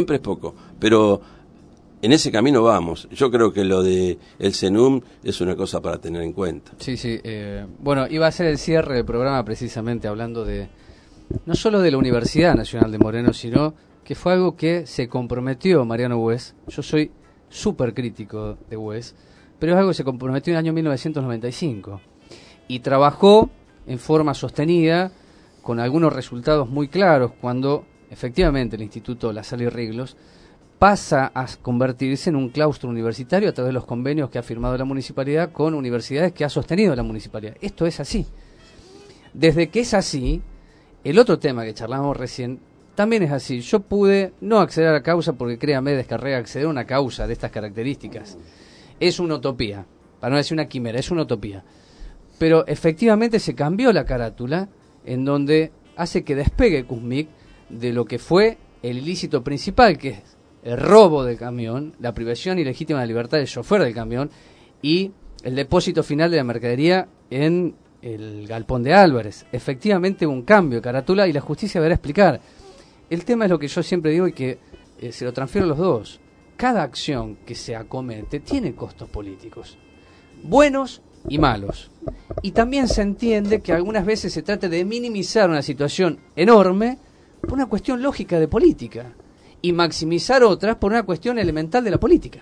pero en ese camino vamos. Yo creo que lo de el CENUM es una cosa para tener en cuenta. Sí, bueno, iba a ser el cierre del programa precisamente hablando de, no solo de la Universidad Nacional de Moreno, sino que fue algo que se comprometió Mariano West. Yo soy súper crítico de West, pero es algo que se comprometió en el año 1995 y trabajó en forma sostenida con algunos resultados muy claros cuando efectivamente el Instituto La Salle y Riglos pasa a convertirse en un claustro universitario a través de los convenios que ha firmado la municipalidad con universidades que ha sostenido la municipalidad. Esto es así. Desde que es así, el otro tema que charlamos recién también es así. Yo pude no acceder a la causa porque, créame, Descarrega, acceder a una causa de estas características es una utopía, para no decir una quimera, es una utopía. Pero efectivamente se cambió la carátula en donde hace que despegue Kuzmik de lo que fue el ilícito principal, que es el robo del camión, la privación ilegítima de libertad del chofer del camión y el depósito final de la mercadería en el galpón de Álvarez. Efectivamente un cambio de carátula y la justicia deberá explicar. El tema es lo que yo siempre digo y que se lo transfiero a los dos. Cada acción que se acomete tiene costos políticos, buenos y malos. Y también se entiende que algunas veces se trata de minimizar una situación enorme por una cuestión lógica de política y maximizar otras por una cuestión elemental de la política.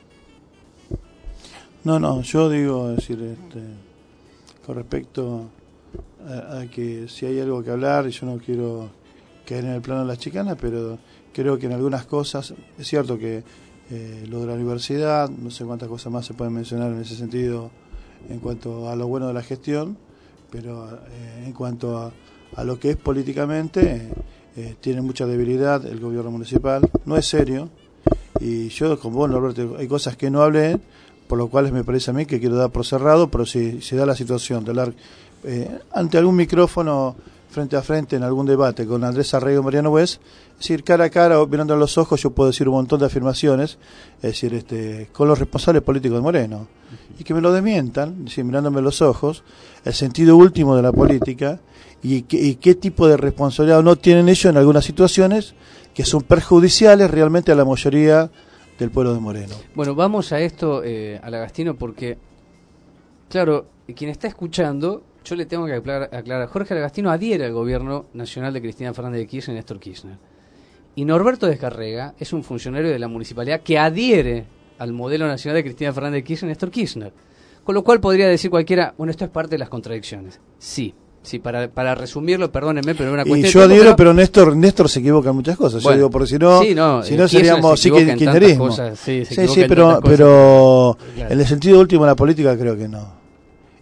No, yo digo, es decir, con respecto a que si hay algo que hablar, y yo no quiero caer en el plano de las chicanas, pero creo que en algunas cosas, es cierto que lo de la universidad, no sé cuántas cosas más se pueden mencionar en ese sentido en cuanto a lo bueno de la gestión, pero en cuanto a lo que es políticamente, tiene mucha debilidad el gobierno municipal, no es serio, y yo con vos, Norberto, hay cosas que no hablé, por lo cual me parece a mí que quiero dar por cerrado, pero si se da la situación de hablar ante algún micrófono, frente a frente, en algún debate con Andrés Arrego y Mariano West, es decir, cara a cara, mirando a los ojos, yo puedo decir un montón de afirmaciones, es decir, con los responsables políticos de Moreno, y que me lo desmientan, es decir, mirándome a los ojos, el sentido último de la política, y qué tipo de responsabilidad no tienen ellos en algunas situaciones que son perjudiciales realmente a la mayoría del pueblo de Moreno. Bueno, vamos a esto, al Agastino, porque, claro, quien está escuchando, yo le tengo que aclarar, Jorge Agastino adhiere al gobierno nacional de Cristina Fernández de Kirchner y Néstor Kirchner. Y Norberto Descarrega es un funcionario de la municipalidad que adhiere al modelo nacional de Cristina Fernández de Kirchner y Néstor Kirchner. Con lo cual podría decir cualquiera, bueno, esto es parte de las contradicciones. Sí, para resumirlo, perdónenme, pero una cuestión... Y yo adhiero, pero Néstor se equivoca en muchas cosas. Bueno, yo digo, porque si no seríamos kirchnerismo. Sí, pero claro, en el sentido último de la política creo que no.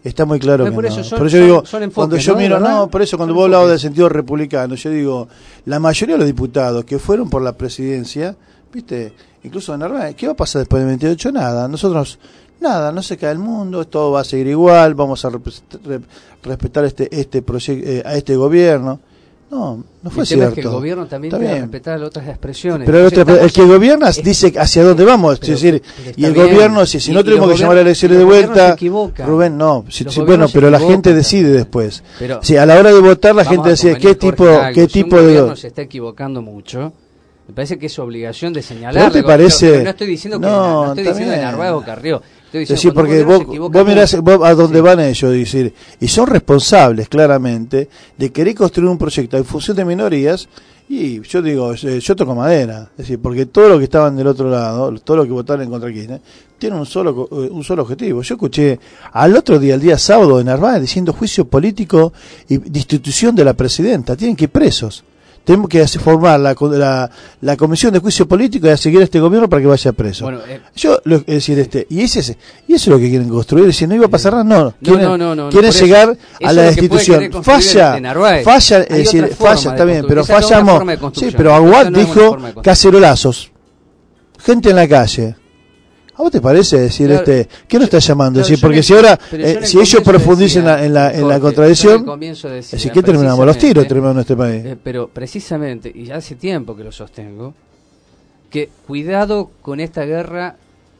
está muy claro Pero que por no. eso son- Por eso digo, son enfoques, cuando yo ¿no? miro, ¿Verdad? no, por eso cuando Son vos hablabas enfoques. del sentido republicano, yo digo, la mayoría de los diputados que fueron por la presidencia, viste, incluso de Narváez, ¿qué va a pasar después del 28? Nada, nosotros, nada, no se cae el mundo, todo va a seguir igual, vamos a respetar este proyecto, a este gobierno. No fue el tema cierto. es que el gobierno también Está debe bien. respetar las otras expresiones. Pero Entonces, el que gobierna dice hacia dónde vamos, pero- es decir, pero está y el bien. gobierno, si Y no tenemos los que llamar a gobiernos- elecciones de los gobiernos se vuelta, equivocan. Rubén, no, Los sí, gobiernos bueno, se pero la equivocan gente decide también. después. Pero- Sí, a la hora de votar la Vamos gente a decide convenir, qué Jorge, algo. qué Si tipo un gobierno de... se está equivocando mucho, me parece que es su obligación de ¿Pero señalarle. no te parece? Pero no estoy diciendo que no estoy está diciendo de bien. Narváez o Carrió. Estoy Es diciendo decir, cuando un porque gobierno vos, se equivoca vos mirás mucho. a dónde Sí. van ellos, decir, y son responsables claramente de querer construir un proyecto en función de minorías, y yo digo, yo toco madera, es decir, porque todos los que estaban del otro lado, todos los que votaron en contra de Kirchner, tienen un solo objetivo. Yo escuché al otro día, el día sábado, de Narváez diciendo juicio político y destitución de la presidenta, tienen que ir presos. Tenemos que formar la comisión de juicio político y a seguir a este gobierno para que vaya preso. Bueno, Es decir, y eso es lo que quieren construir. Si no iba a pasar nada, no. Quieren no, quieren por eso. llegar Eso a es la lo que puede destitución. querer construir de Narváez. Falla, es Hay decir, otra forma falla, de está bien, pero construir. Esa es la otra fallamos. forma de Sí, construcción. pero Aguad Esa no es una dijo forma de construcción. cacerolazos. Gente en la calle. ¿A vos te parece decir Claro, qué nos está llamando? claro, decir, yo porque en el- si ahora, pero yo en el si ellos comienzo profundicen decía, en la Jorge, yo en contradicción, el comienzo decía, es decir, ¿qué terminamos? Los tiros precisamente, terminamos en este país. pero precisamente, y hace tiempo que lo sostengo, que cuidado con esta guerra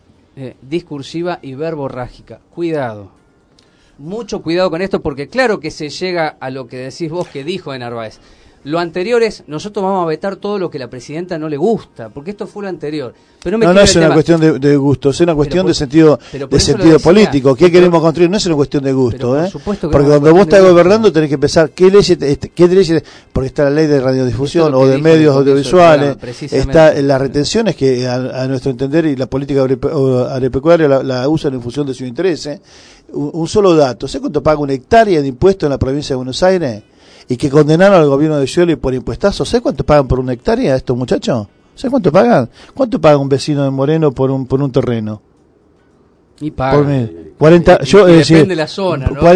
discursiva y verborrágica. Cuidado. Mucho cuidado con esto, porque claro que se llega a lo que decís vos que dijo de Narváez. Lo anterior es, nosotros vamos a vetar todo lo que la presidenta no le gusta, porque esto fue lo anterior. Pero No es una cuestión de gusto, es una cuestión por- de sentido pero por eso lo sentido decía, político. ¿Qué pero- queremos construir? No es una cuestión de gusto, pero por supuesto que porque no es una cuando vos cuestión estás de gusto. gobernando tenés que pensar qué leyes, porque está la ley de radiodifusión Esto es lo o que de dijo en el medios comienzo del audiovisuales, programa, precisamente. está las retenciones que a nuestro entender y la política agropecuaria la usan en función de sus intereses. Un solo dato, ¿sé cuánto paga una hectárea de impuestos en la provincia de Buenos Aires? Y que condenaron al gobierno de Scioli por impuestazo. ¿Sabes cuánto pagan por una hectárea estos muchachos? ¿Sabes cuánto pagan? ¿Cuánto paga un vecino de Moreno por un terreno? Y paga. Por 40, yo, es depende decir, de la zona, ¿no?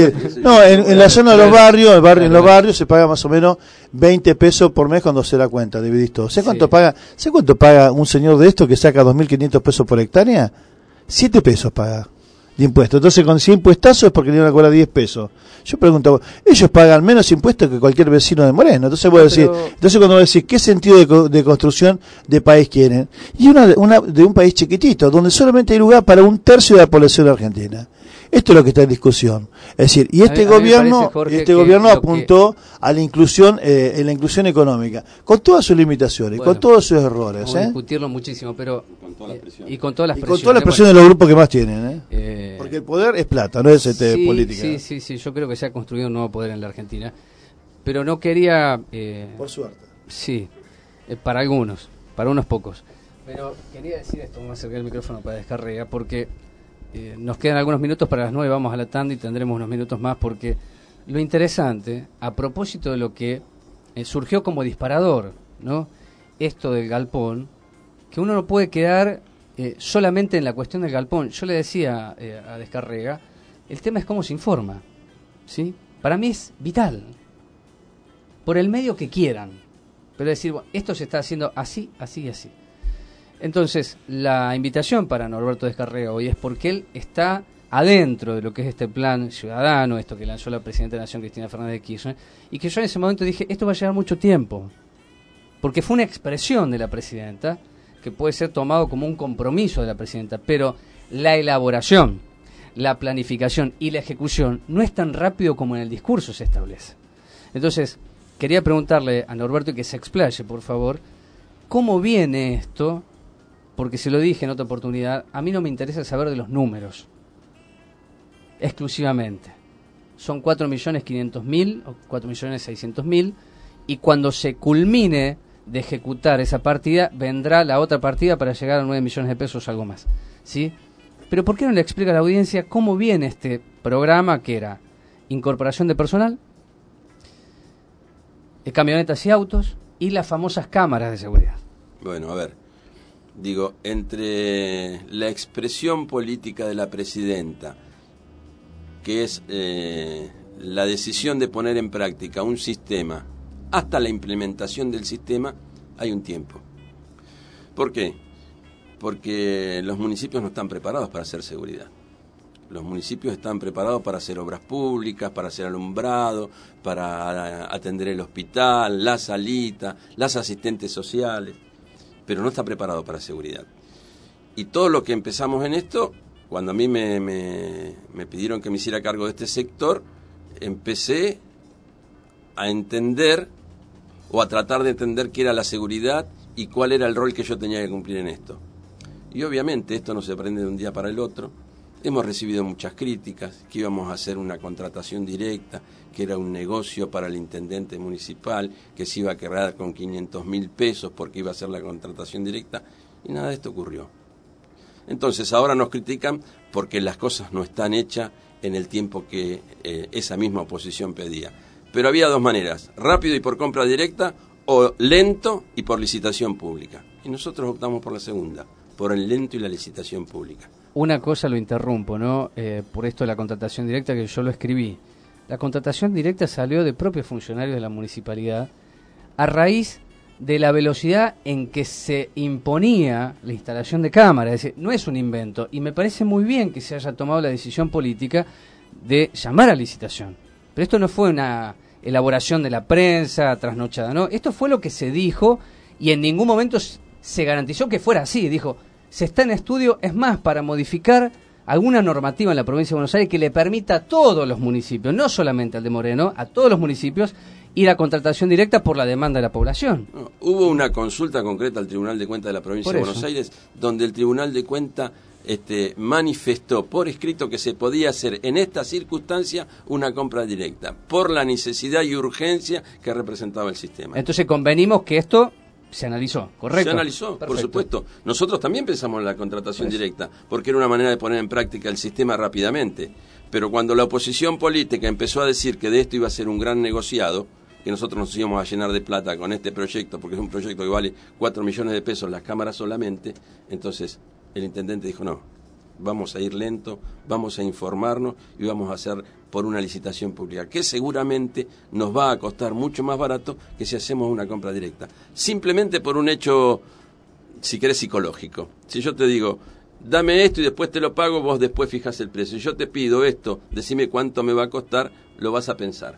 en la zona de los barrios, en los barrios se paga más o menos 20 pesos por mes cuando se da cuenta, dividís todo. ¿Sabes cuánto paga un señor de esto que saca 2.500 pesos por hectárea? 7 pesos paga de impuestos. Entonces, con 100 impuestazos es porque le iban a cobrar 10 pesos. Yo pregunto, ellos pagan menos impuestos que cualquier vecino de Moreno. Entonces voy a decir, cuando vos decís, ¿qué sentido de construcción de país quieren? Y de un país chiquitito, donde solamente hay lugar para 1/3 de la población argentina. Esto es lo que está en discusión. Es decir, y este A mí me gobierno, parece, Jorge, que apuntó a la inclusión, en la inclusión económica, con todas sus limitaciones, Bueno, con todos sus errores, Vamos a discutirlo muchísimo, pero Con todas las presiones. y con todas las y con presiones. toda la presión de los grupos que más tienen, Eh, porque el poder es plata, no es sí, política. Sí, yo creo que se ha construido un nuevo poder en la Argentina, pero no quería, Por suerte. sí, para algunos, para unos pocos, pero quería decir esto, vamos a acercar el micrófono para descargar, porque nos quedan algunos minutos para las 9, vamos a la tanda y tendremos unos minutos más, porque lo interesante, a propósito de lo que surgió como disparador, ¿no? Esto del galpón, que uno no puede quedar solamente en la cuestión del galpón. Yo le decía a Descarrega, el tema es cómo se informa, ¿sí? Para mí es vital, por el medio que quieran, pero decir, bueno, esto se está haciendo así, así y así. Entonces, la invitación para Norberto Descarrega hoy es porque él está adentro de lo que es este plan ciudadano, esto que lanzó la Presidenta de la Nación, Cristina Fernández de Kirchner, y que yo en ese momento dije, esto va a llevar mucho tiempo, porque fue una expresión de la Presidenta, que puede ser tomado como un compromiso de la Presidenta, pero la elaboración, la planificación y la ejecución no es tan rápido como en el discurso se establece. Entonces, quería preguntarle a Norberto y que se explaye, por favor, ¿cómo viene esto? Porque se lo dije en otra oportunidad, a mí no me interesa saber de los números, exclusivamente. Son 4.500.000 o 4.600.000, y cuando se culmine de ejecutar esa partida, vendrá la otra partida para llegar a 9 millones de pesos o algo más, ¿sí? Pero ¿por qué no le explica a la audiencia cómo viene este programa que era incorporación de personal, camionetas y autos y las famosas cámaras de seguridad? Bueno, a ver, digo, entre la expresión política de la presidenta que es la decisión de poner en práctica un sistema, hasta la implementación del sistema, hay un tiempo. ¿Por qué? Porque los municipios no están preparados para hacer seguridad. Los municipios están preparados para hacer obras públicas, para hacer alumbrado, para atender el hospital, la salita, las asistentes sociales, pero no está preparado para seguridad. Y todo lo que empezamos en esto, cuando a mí me pidieron que me hiciera cargo de este sector, empecé a entender o a tratar de entender qué era la seguridad y cuál era el rol que yo tenía que cumplir en esto. Y obviamente esto no se aprende de un día para el otro. Hemos recibido muchas críticas, que íbamos a hacer una contratación directa, que era un negocio para el intendente municipal, que se iba a quedar con 500.000 pesos porque iba a hacer la contratación directa, y nada de esto ocurrió. Entonces ahora nos critican porque las cosas no están hechas en el tiempo que esa misma oposición pedía. Pero había dos maneras, rápido y por compra directa, o lento y por licitación pública. Y nosotros optamos por la segunda, por el lento y la licitación pública. Una cosa lo interrumpo, ¿no? Por esto de la contratación directa, que yo lo escribí. La contratación directa salió de propios funcionarios de la municipalidad a raíz de la velocidad en que se imponía la instalación de cámaras. Es decir, no es un invento. Y me parece muy bien que se haya tomado la decisión política de llamar a licitación. Pero esto no fue una elaboración de la prensa trasnochada, ¿no? Esto fue lo que se dijo y en ningún momento se garantizó que fuera así. Dijo, se está en estudio, es más, para modificar alguna normativa en la provincia de Buenos Aires que le permita a todos los municipios, no solamente al de Moreno, a todos los municipios, ir a contratación directa por la demanda de la población. No, hubo una consulta concreta al Tribunal de Cuentas de la provincia de Buenos Aires, donde el Tribunal de Cuentas manifestó por escrito que se podía hacer en esta circunstancia una compra directa, por la necesidad y urgencia que representaba el sistema. Entonces convenimos que esto se analizó, ¿correcto? Se analizó, perfecto. Por supuesto. Nosotros también pensamos en la contratación directa, porque era una manera de poner en práctica el sistema rápidamente. Pero cuando la oposición política empezó a decir que de esto iba a ser un gran negociado, que nosotros nos íbamos a llenar de plata con este proyecto, porque es un proyecto que vale 4 millones de pesos las cámaras solamente, entonces el intendente dijo, no, vamos a ir lento, vamos a informarnos y vamos a hacer por una licitación pública, que seguramente nos va a costar mucho más barato que si hacemos una compra directa. Simplemente por un hecho, si querés, psicológico. Si yo te digo, dame esto y después te lo pago, vos después fijas el precio. Si yo te pido esto, decime cuánto me va a costar, lo vas a pensar.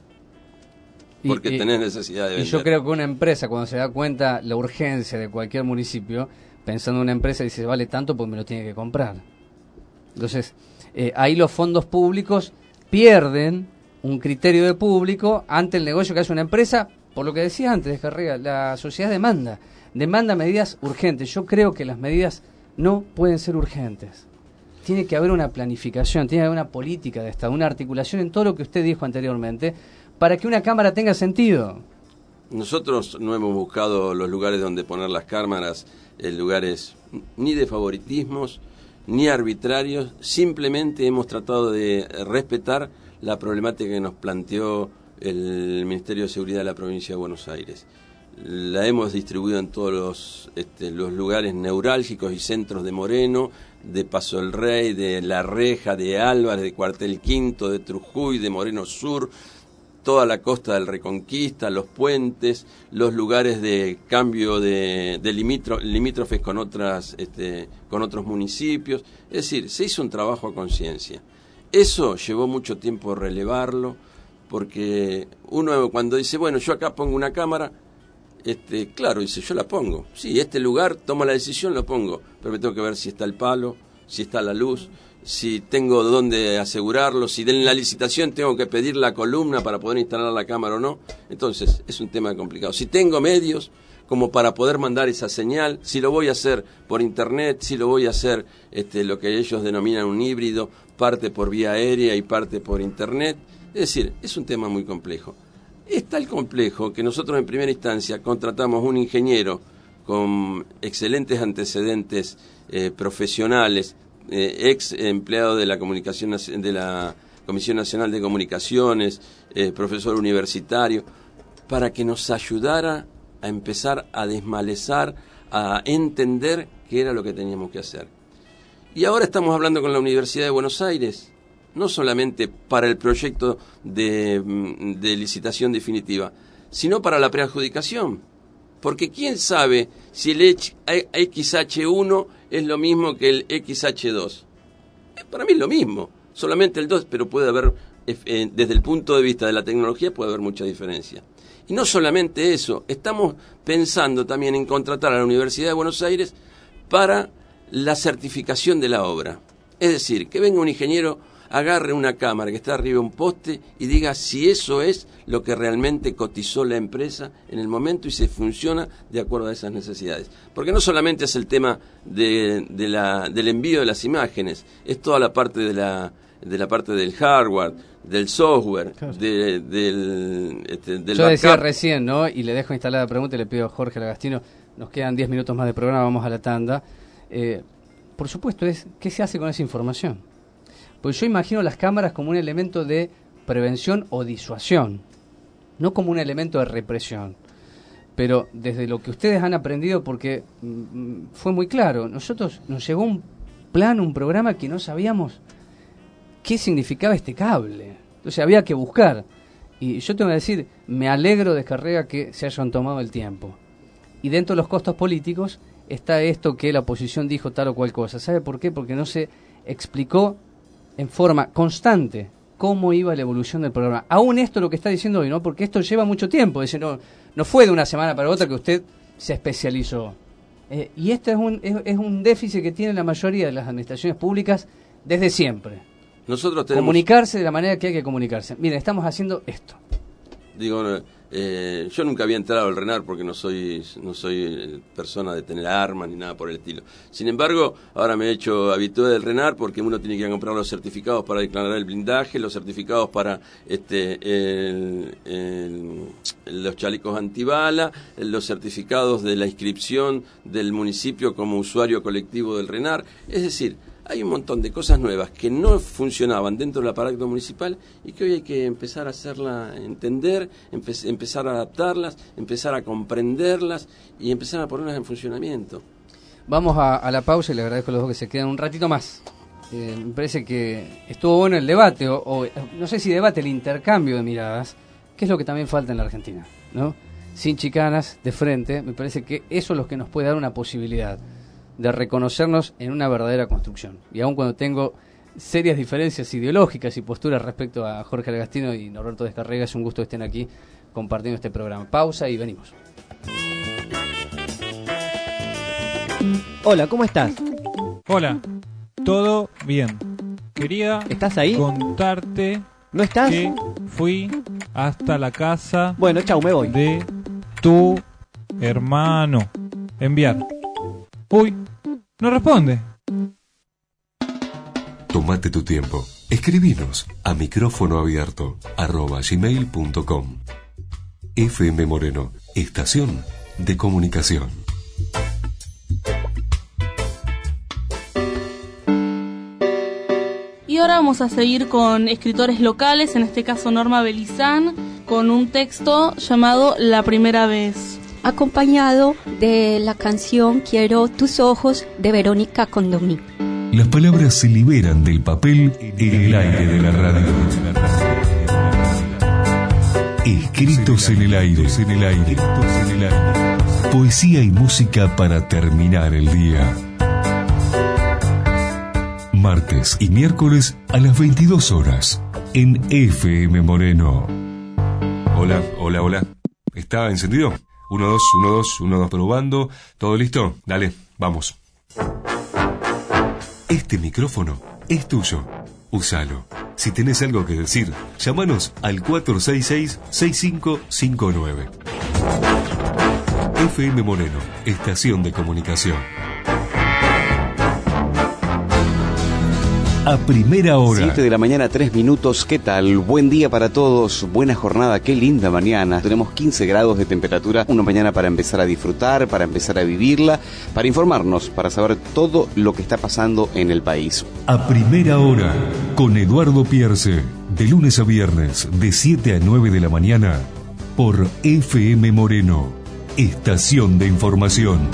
Porque tenés necesidad de vender. Y yo creo que una empresa, cuando se da cuenta la urgencia de cualquier municipio, pensando en una empresa, dice, vale tanto porque me lo tiene que comprar. Entonces, ahí los fondos públicos pierden un criterio de público ante el negocio que hace una empresa, por lo que decía antes, Descarrega, la sociedad demanda medidas urgentes. Yo creo que las medidas no pueden ser urgentes. Tiene que haber una planificación, tiene que haber una política de Estado, una articulación en todo lo que usted dijo anteriormente, para que una cámara tenga sentido. Nosotros no hemos buscado los lugares donde poner las cámaras, lugares ni de favoritismos, ni arbitrarios, simplemente hemos tratado de respetar la problemática que nos planteó el Ministerio de Seguridad de la provincia de Buenos Aires. La hemos distribuido en todos los lugares neurálgicos y centros de Moreno, de Paso del Rey, de La Reja, de Álvarez, de Cuartel Quinto, de Trujuy, de Moreno Sur, toda la costa del Reconquista, los puentes, los lugares de cambio de limítrofes con otros municipios. Es decir, se hizo un trabajo a conciencia. Eso llevó mucho tiempo relevarlo, porque uno cuando dice, bueno, yo acá pongo una cámara, claro, dice, yo la pongo. Sí, este lugar, tomo la decisión, lo pongo, pero me tengo que ver si está el palo, si está la luz, si tengo dónde asegurarlo, si en la licitación tengo que pedir la columna para poder instalar la cámara o no. Entonces, es un tema complicado. Si tengo medios como para poder mandar esa señal, si lo voy a hacer por internet, si lo voy a hacer lo que ellos denominan un híbrido, parte por vía aérea y parte por internet. Es decir, es un tema muy complejo. Es tal complejo que nosotros en primera instancia contratamos un ingeniero con excelentes antecedentes profesionales, ex empleado de la Comisión Nacional de Comunicaciones, profesor universitario, para que nos ayudara a empezar a desmalezar, a entender qué era lo que teníamos que hacer. Y ahora estamos hablando con la Universidad de Buenos Aires no solamente para el proyecto de licitación definitiva, sino para la preadjudicación. Porque ¿quién sabe si el XH1 es lo mismo que el XH2? Para mí es lo mismo, solamente el 2, pero puede haber, desde el punto de vista de la tecnología, puede haber mucha diferencia. Y no solamente eso, estamos pensando también en contratar a la Universidad de Buenos Aires para la certificación de la obra. Es decir, que venga un ingeniero, agarre una cámara que está arriba de un poste y diga si eso es lo que realmente cotizó la empresa en el momento y se funciona de acuerdo a esas necesidades. Porque no solamente es el tema del envío de las imágenes, es toda la parte de la parte del hardware, del software, Claro. del Yo decía backup. recién, ¿no? Y le dejo instalada la pregunta y le pido a Jorge Lagastino, nos quedan 10 minutos más de programa, vamos a la tanda. Por supuesto, ¿qué se hace con esa información? Pues yo imagino las cámaras como un elemento de prevención o disuasión, no como un elemento de represión. Pero desde lo que ustedes han aprendido, porque fue muy claro, nosotros nos llegó un programa que no sabíamos qué significaba este cable. Entonces había que buscar. Y yo tengo que decir, me alegro, Descarrega, que se hayan tomado el tiempo. Y dentro de los costos políticos está esto que la oposición dijo tal o cual cosa. ¿Sabe por qué? Porque no se explicó en forma constante cómo iba la evolución del programa. Aún esto lo que está diciendo hoy, ¿no? Porque esto lleva mucho tiempo. Es decir, no fue de una semana para otra que usted se especializó. Y esto es un déficit que tiene la mayoría de las administraciones públicas desde siempre. Nosotros tenemos... Comunicarse de la manera que hay que comunicarse. Miren, estamos haciendo esto. Digo, yo nunca había entrado al RENAR porque no soy persona de tener armas ni nada por el estilo. Sin embargo, ahora me he hecho habitué del RENAR porque uno tiene que ir a comprar los certificados para declarar el blindaje, los certificados para los chalecos antibala, los certificados de la inscripción del municipio como usuario colectivo del RENAR. Es decir, hay un montón de cosas nuevas que no funcionaban dentro del aparato municipal y que hoy hay que empezar a hacerla entender, empezar a adaptarlas, empezar a comprenderlas y empezar a ponerlas en funcionamiento. Vamos a la pausa y le agradezco a los dos que se quedan un ratito más. Me parece que estuvo bueno el debate, o no sé si debate, el intercambio de miradas, que es lo que también falta en la Argentina, ¿no? Sin chicanas, de frente, me parece que eso es lo que nos puede dar una posibilidad de reconocernos en una verdadera construcción. Y aun cuando tengo serias diferencias ideológicas y posturas respecto a Jorge Lagastino y Norberto Descarrega, es un gusto que estén aquí compartiendo este programa. Pausa y venimos. Hola, ¿cómo estás? Hola, todo bien. Quería ¿Estás ahí? contarte ¿No estás? que fui hasta la casa Bueno, chau, me voy. de tu hermano. Enviar. Uy, no responde. Tómate tu tiempo. Escribinos a micrófonoabierto@gmail.com. FM Moreno, estación de comunicación. Y ahora vamos a seguir con escritores locales, en este caso Norma Belizán, con un texto llamado La Primera Vez. Acompañado de la canción Quiero tus ojos de Verónica Condomí. Las palabras se liberan del papel en el aire de la radio. Escritos en el aire. Poesía y música para terminar el día. Martes y miércoles a las 22 horas en FM Moreno. Hola. ¿Está encendido? 1, 2, 1, 2, 1, 2, probando. ¿Todo listo? Dale, vamos. Este micrófono es tuyo. Úsalo. Si tenés algo que decir, llámanos al 466-6559. FM Moreno, estación de comunicación. A primera hora. 7 de la mañana, 3 minutos. ¿Qué tal? Buen día para todos. Buena jornada. Qué linda mañana. Tenemos 15 grados de temperatura. Una mañana para empezar a disfrutar, para empezar a vivirla, para informarnos, para saber todo lo que está pasando en el país. A primera hora, con Eduardo Pierce. De lunes a viernes, de 7 a 9 de la mañana, por FM Moreno, estación de información.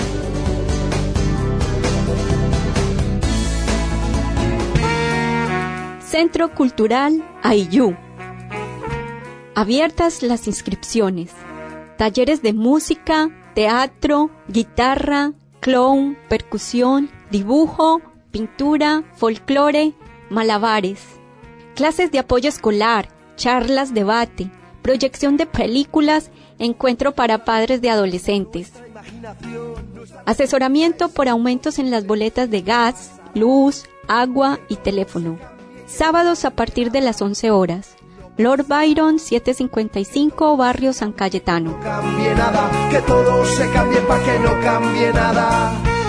Centro Cultural Aiyú. Abiertas las inscripciones. Talleres de música, teatro, guitarra, clown, percusión, dibujo, pintura, folclore, malabares. Clases de apoyo escolar, charlas, debate, proyección de películas, encuentro para padres de adolescentes. Asesoramiento por aumentos en las boletas de gas, luz, agua y teléfono. Sábados a partir de las 11 horas. Lord Byron 755, Barrio San Cayetano. No cambie nada, que todo se cambie para que no cambie nada.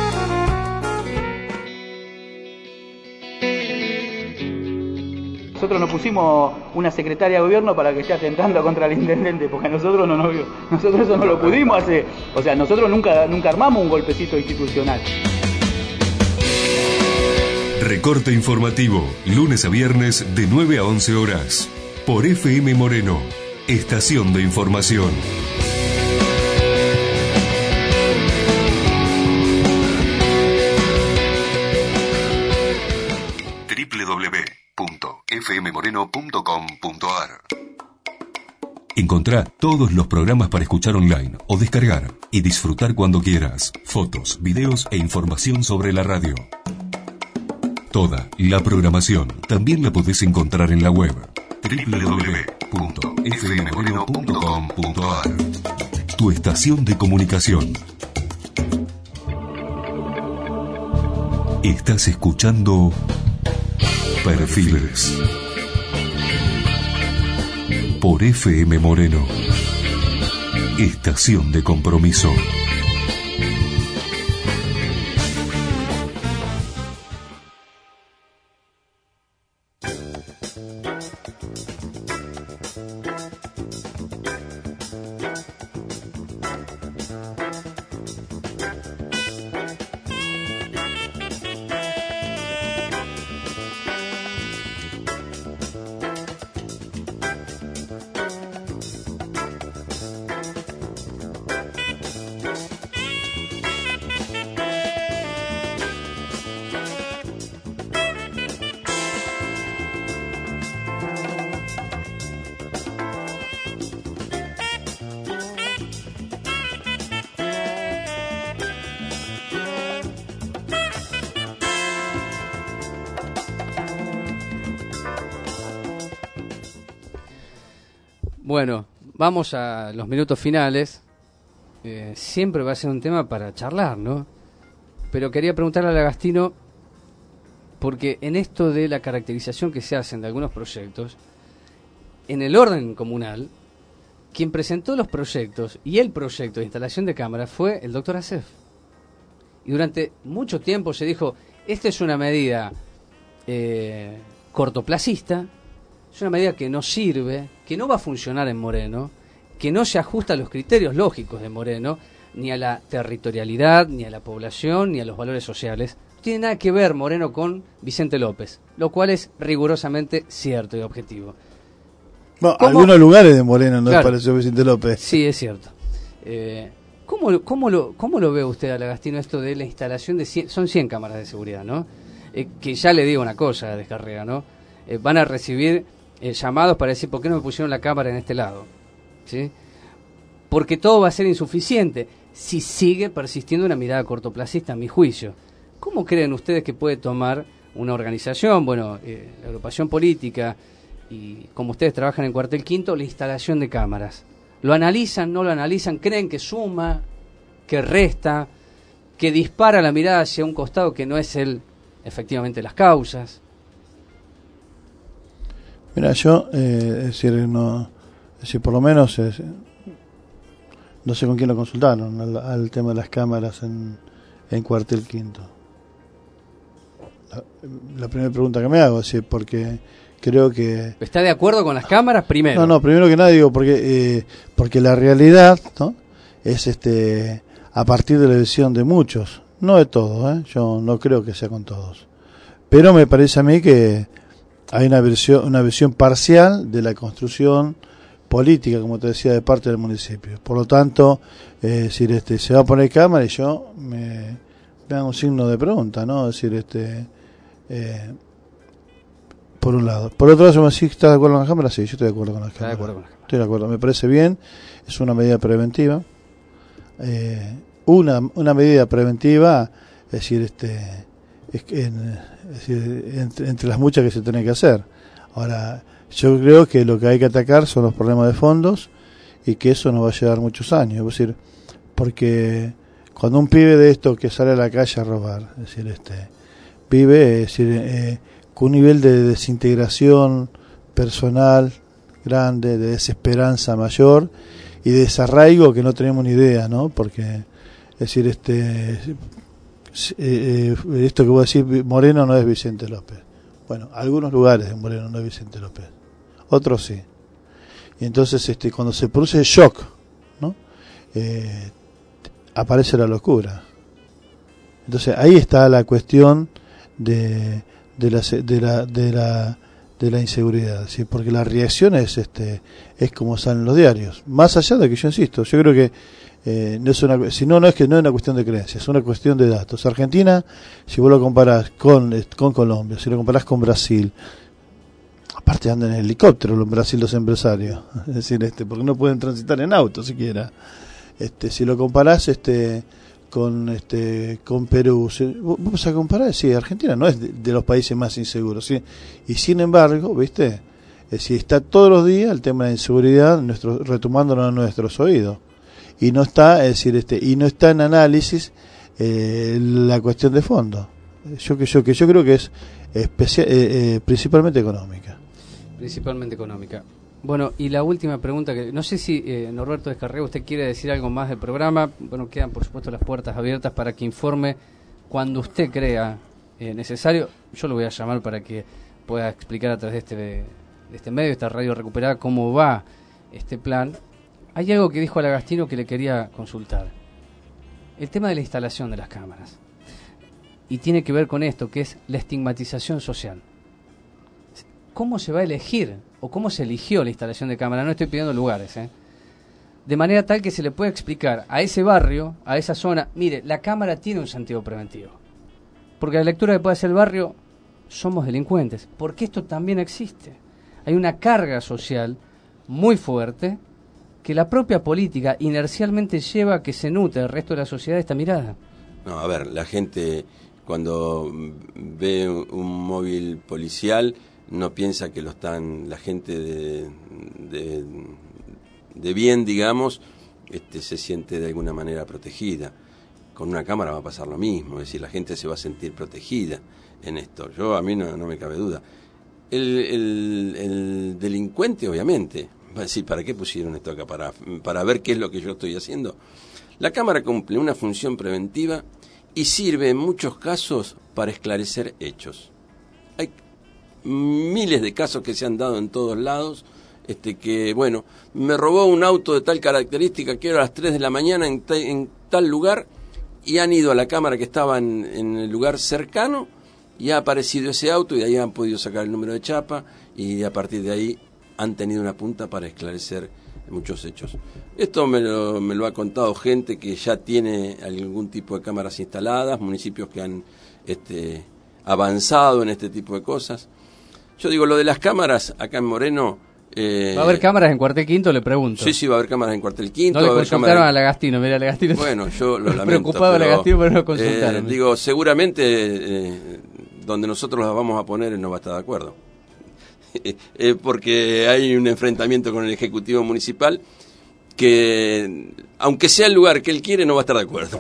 Nosotros nos pusimos una secretaria de gobierno para que esté atentando contra el intendente, porque nosotros nosotros eso no lo pudimos hacer. O sea, nosotros nunca armamos un golpecito institucional. Recorte informativo, lunes a viernes de 9 a 11 horas. Por FM Moreno, estación de información. www.fmmoreno.com.ar. Encontrá todos los programas para escuchar online o descargar y disfrutar cuando quieras. Fotos, videos e información sobre la radio. Toda la programación también la podés encontrar en la web www.fmmoreno.com.ar. Tu estación de comunicación. Estás escuchando Perfiles por FM Moreno, estación de compromiso. Bueno, vamos a los minutos finales. Siempre va a ser un tema para charlar, ¿no? Pero quería preguntarle al Agastino, porque en esto de la caracterización que se hacen de algunos proyectos, en el orden comunal, quien presentó los proyectos y el proyecto de instalación de cámaras fue el doctor Acef. Y durante mucho tiempo se dijo, esta es una medida cortoplacista, es una medida que no sirve, que no va a funcionar en Moreno, que no se ajusta a los criterios lógicos de Moreno, ni a la territorialidad, ni a la población, ni a los valores sociales. No tiene nada que ver Moreno con Vicente López, lo cual es rigurosamente cierto y objetivo. Bueno, algunos lugares de Moreno no claro, pareció Vicente López. Sí, es cierto. ¿Cómo lo ve usted, Agastino, esto de la instalación de 100, son 100 cámaras de seguridad, ¿no? Que ya le digo una cosa, Descarrega, ¿no? Van a recibir llamados para decir, ¿por qué no me pusieron la cámara en este lado? ¿Sí? Porque todo va a ser insuficiente si sigue persistiendo una mirada cortoplacista, a mi juicio. ¿Cómo creen ustedes que puede tomar una organización, la agrupación política, y como ustedes trabajan en Cuartel Quinto, la instalación de cámaras? ¿Lo analizan, no lo analizan? ¿Creen que suma, que resta, que dispara la mirada hacia un costado que no es efectivamente las causas? Mira, yo, por lo menos, no sé con quién lo consultaron al tema de las cámaras en Cuartel Quinto. La primera pregunta que me hago, porque creo que... ¿Está de acuerdo con las cámaras primero? No, primero que nada digo, porque la realidad, ¿no?, es a partir de la decisión de muchos, no de todos, yo no creo que sea con todos. Pero me parece a mí que hay una visión parcial de la construcción política, como te decía, de parte del municipio. Por lo tanto, se va a poner cámara y yo me hago un signo de pregunta, ¿no? Es decir, por un lado. Por otro lado, me decís, ¿estás de acuerdo con las cámaras? Sí, yo estoy de acuerdo con las cámaras. ¿Está de acuerdo con las cámaras? Estoy de acuerdo, me parece bien, es una medida preventiva. Una medida preventiva, es decir, entre las muchas que se tienen que hacer. Ahora, yo creo que lo que hay que atacar son los problemas de fondos y que eso nos va a llevar muchos años. Es decir, porque cuando un pibe de esto que sale a la calle a robar, es decir, vive, es decir, con un nivel de desintegración personal grande, de desesperanza mayor y de desarraigo que no tenemos ni idea, ¿no? Porque, es decir, esto que voy a decir, Moreno no es Vicente López. Bueno, algunos lugares de Moreno no es Vicente López, otros sí. Y entonces, cuando se produce el shock, ¿no? Aparece la locura. Entonces ahí está la cuestión de la inseguridad, ¿sí? Porque la reacción es como salen los diarios. Más allá de que yo insisto, yo creo que no es no es una cuestión de creencias, es una cuestión de datos. Argentina, si vos lo comparás con Colombia, si lo comparás con Brasil, aparte andan en helicóptero en Brasil los empresarios, es decir, porque no pueden transitar en auto siquiera. Si lo comparás con Perú, vos vas a comparar, sí, Argentina no es de los países más inseguros, ¿sí? Y sin embargo, ¿viste? Si está todos los días el tema de la inseguridad retumbándonos en nuestros oídos. Y no está, y no está en análisis la cuestión de fondo. Yo creo que es principalmente económica. Principalmente económica. Bueno, y la última pregunta, que no sé si Norberto Descarrego, usted quiere decir algo más del programa. Bueno, quedan por supuesto las puertas abiertas para que informe cuando usted crea necesario. Yo lo voy a llamar para que pueda explicar a través de este medio, esta radio recuperada, cómo va este plan. Hay algo que dijo Alagastino que le quería consultar. El tema de la instalación de las cámaras. Y tiene que ver con esto, que es la estigmatización social. ¿Cómo se va a elegir o cómo se eligió la instalación de cámara? No estoy pidiendo lugares, de manera tal que se le pueda explicar a ese barrio, a esa zona, mire, la cámara tiene un sentido preventivo. Porque la lectura que puede hacer el barrio, somos delincuentes. Porque esto también existe. Hay una carga social muy fuerte que la propia política inercialmente lleva a que se nutre el resto de la sociedad esta mirada. No, a ver, la gente cuando ve un móvil policial no piensa que la gente de bien, digamos, se siente de alguna manera protegida. Con una cámara va a pasar lo mismo, es decir, la gente se va a sentir protegida en esto. A mí no me cabe duda. El delincuente, obviamente, va a decir, ¿para qué pusieron esto acá? Para ver qué es lo que yo estoy haciendo. La cámara cumple una función preventiva y sirve en muchos casos para esclarecer hechos. Hay miles de casos que se han dado en todos lados, que, bueno, me robó un auto de tal característica que era a las 3 de la mañana en tal lugar, y han ido a la cámara que estaba en el lugar cercano, y ha aparecido ese auto, y de ahí han podido sacar el número de chapa, y a partir de ahí han tenido una punta para esclarecer muchos hechos. Esto me lo ha contado gente que ya tiene algún tipo de cámaras instaladas, municipios que han avanzado en este tipo de cosas. Yo digo, lo de las cámaras acá en Moreno... ¿Va a haber cámaras en Cuartel Quinto? Le pregunto. Sí, va a haber cámaras en Cuartel Quinto. No le consultaron a Alagastino, mira, Alagastino. Bueno, yo lo lamento. Preocupado Alagastino, pero no consultaron. Digo, seguramente donde nosotros las vamos a poner él no va a estar de acuerdo. Porque hay un enfrentamiento con el Ejecutivo Municipal que, aunque sea el lugar que él quiere, no va a estar de acuerdo.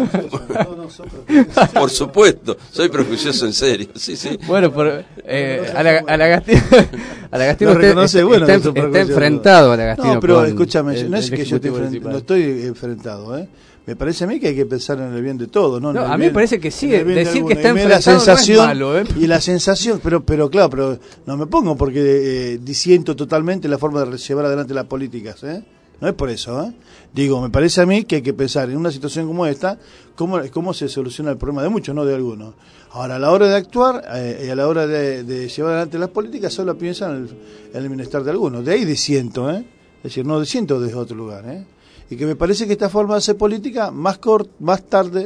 Por supuesto, soy prejuicioso en serio. Sí. Bueno, Alagastino no reconoce, bueno, está enfrentado a Alagastino. No, pero escúchame, no es que yo no estoy enfrentado, Me parece a mí que hay que pensar en el bien de todos, ¿no? A mí me parece que sí, decir que está enfrentado no es malo, Y la sensación, pero claro, pero no me pongo porque disiento totalmente la forma de llevar adelante las políticas, No es por eso, Digo, me parece a mí que hay que pensar en una situación como esta, cómo se soluciona el problema de muchos, no de algunos. Ahora, a la hora de actuar y a la hora de llevar adelante las políticas, solo piensan en el bienestar de algunos. De ahí disiento, Es decir, no disiento desde otro lugar, Y que me parece que esta forma de hacer política, más tarde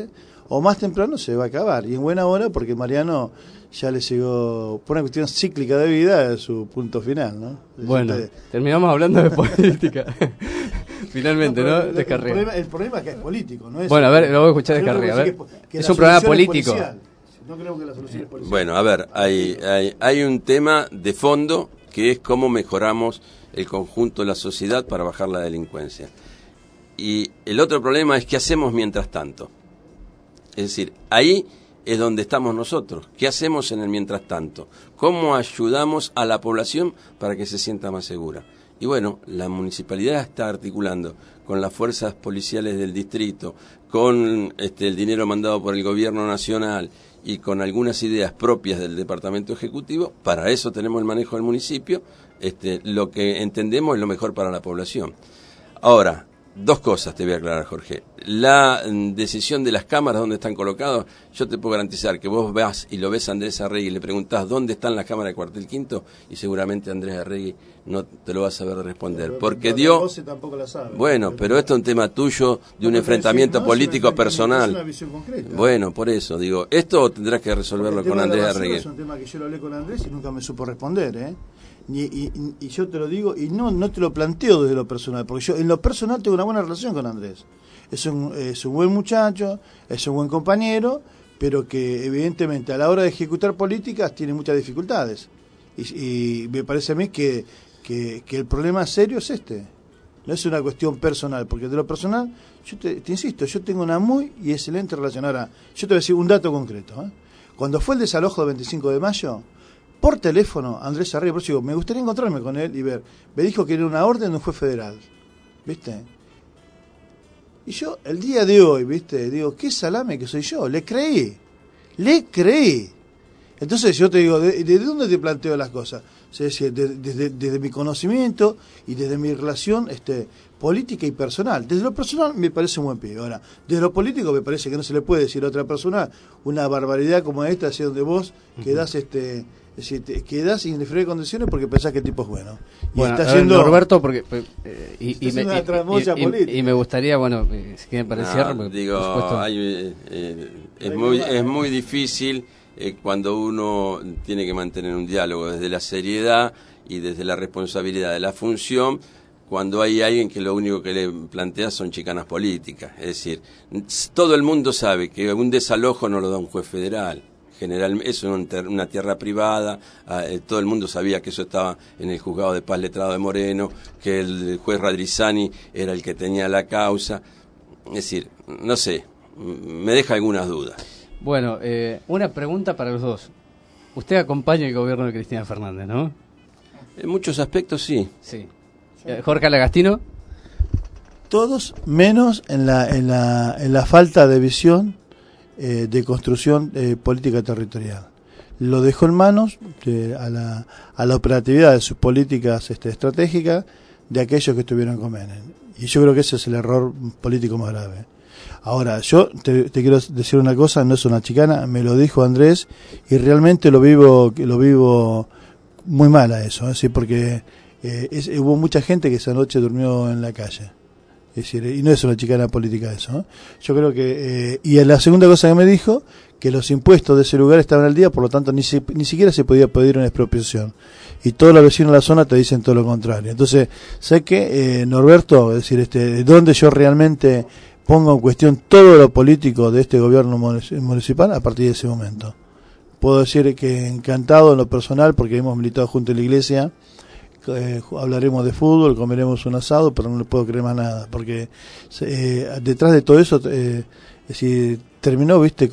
o más temprano se va a acabar, y en buena hora porque Mariano ya le llegó, por una cuestión cíclica de vida, a su punto final, ¿no? Bueno, terminamos hablando de política. Finalmente, ¿no? Descarriga. El problema es que es político, ¿no es? Bueno, a ver, lo voy a escuchar Descarriga. A ver. Es un programa político. No creo que la solución es policial. Bueno, a ver, hay un tema de fondo que es cómo mejoramos el conjunto de la sociedad para bajar la delincuencia. Y el otro problema es qué hacemos mientras tanto. Es decir, ahí es donde estamos nosotros. ¿Qué hacemos en el mientras tanto? ¿Cómo ayudamos a la población para que se sienta más segura? Y bueno, la municipalidad está articulando con las fuerzas policiales del distrito, con el dinero mandado por el gobierno nacional y con algunas ideas propias del departamento ejecutivo. Para eso tenemos el manejo del municipio. Lo que entendemos es lo mejor para la población. Ahora, dos cosas te voy a aclarar, Jorge. La decisión de las cámaras donde están colocados, yo te puedo garantizar que vos vas y lo ves a Andrés Arregui y le preguntás dónde están las cámaras de Cuartel Quinto y seguramente Andrés Arregui no te lo va a saber responder. Pero porque dio... tampoco la sabe. Bueno, pero esto es un tema tuyo, de un enfrentamiento político personal. Es una visión concreta. Bueno, por eso, digo, esto tendrás que resolverlo con Andrés Arregui. Es un tema que yo lo hablé con Andrés y nunca me supo responder, ¿eh? Y yo te lo digo, y no te lo planteo desde lo personal, porque yo en lo personal tengo una buena relación con Andrés. Es un buen muchacho, es un buen compañero, pero que evidentemente a la hora de ejecutar políticas tiene muchas dificultades. Y me parece a mí que el problema serio es no es una cuestión personal, porque de lo personal, yo te insisto, yo tengo una muy y excelente relación. Ahora, yo te voy a decir un dato concreto, ¿eh? Cuando fue el desalojo del 25 de mayo, por teléfono, Andrés Arregui, por eso digo, me gustaría encontrarme con él y ver, me dijo que era una orden de un juez federal, ¿viste? Y yo, el día de hoy, ¿viste? Digo, qué salame que soy yo, le creí. Entonces yo te digo, ¿de dónde te planteo las cosas? Es decir, desde mi conocimiento y desde mi relación política y personal. Desde lo personal me parece un buen pibe. Ahora, desde lo político me parece que no se le puede decir a otra persona una barbaridad como esta, así donde vos quedás es decir, quedás sin diferentes condiciones porque pensás que el tipo es bueno. Y bueno, está yendo Roberto, porque y me gustaría, bueno, si quieren parecer, digo, es muy difícil cuando uno tiene que mantener un diálogo desde la seriedad y desde la responsabilidad de la función, cuando hay alguien que lo único que le plantea son chicanas políticas. Es decir, todo el mundo sabe que un desalojo no lo da un juez federal. Generalmente es una tierra privada, todo el mundo sabía que eso estaba en el juzgado de paz letrado de Moreno, que el juez Radrizani era el que tenía la causa. Es decir, no sé, me deja algunas dudas. Bueno, una pregunta para los dos. Usted acompaña el gobierno de Cristina Fernández, ¿no? En muchos aspectos sí. Sí. Jorge Alagastino. Todos menos en la falta de visión de construcción política territorial. Lo dejó en manos a la operatividad de sus políticas estratégicas de aquellos que estuvieron con Menem. Y yo creo que ese es el error político más grave. Ahora, yo te quiero decir una cosa, no es una chicana, me lo dijo Andrés y realmente lo vivo muy mal a eso, ¿sí? Porque hubo mucha gente que esa noche durmió en la calle. Es decir, y no es una chicana política eso, ¿no? Yo creo que y la segunda cosa que me dijo, que los impuestos de ese lugar estaban al día, por lo tanto ni siquiera se podía pedir una expropiación. Y todos los vecinos de la zona te dicen todo lo contrario. Entonces, sé que Norberto, es decir, donde yo realmente pongo en cuestión todo lo político de este gobierno municipal a partir de ese momento. Puedo decir que encantado en lo personal porque hemos militado junto a la iglesia. Hablaremos de fútbol, comeremos un asado, pero no le puedo creer más nada, porque detrás de todo eso, es decir, terminó, viste,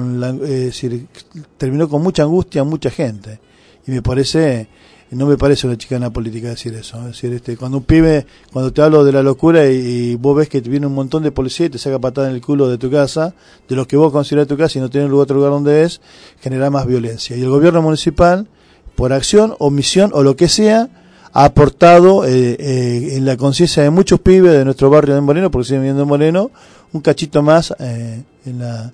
terminó con mucha angustia mucha gente, y no me parece una chicana política decir eso, es decir, cuando te hablo de la locura y vos ves que te viene un montón de policía y te saca patada en el culo de tu casa, de lo que vos considerás tu casa y no tienes otro lugar donde genera más violencia, y el gobierno municipal, por acción, omisión o lo que sea, ha aportado en la conciencia de muchos pibes de nuestro barrio de Moreno, porque siguen viviendo en Moreno, un cachito más en la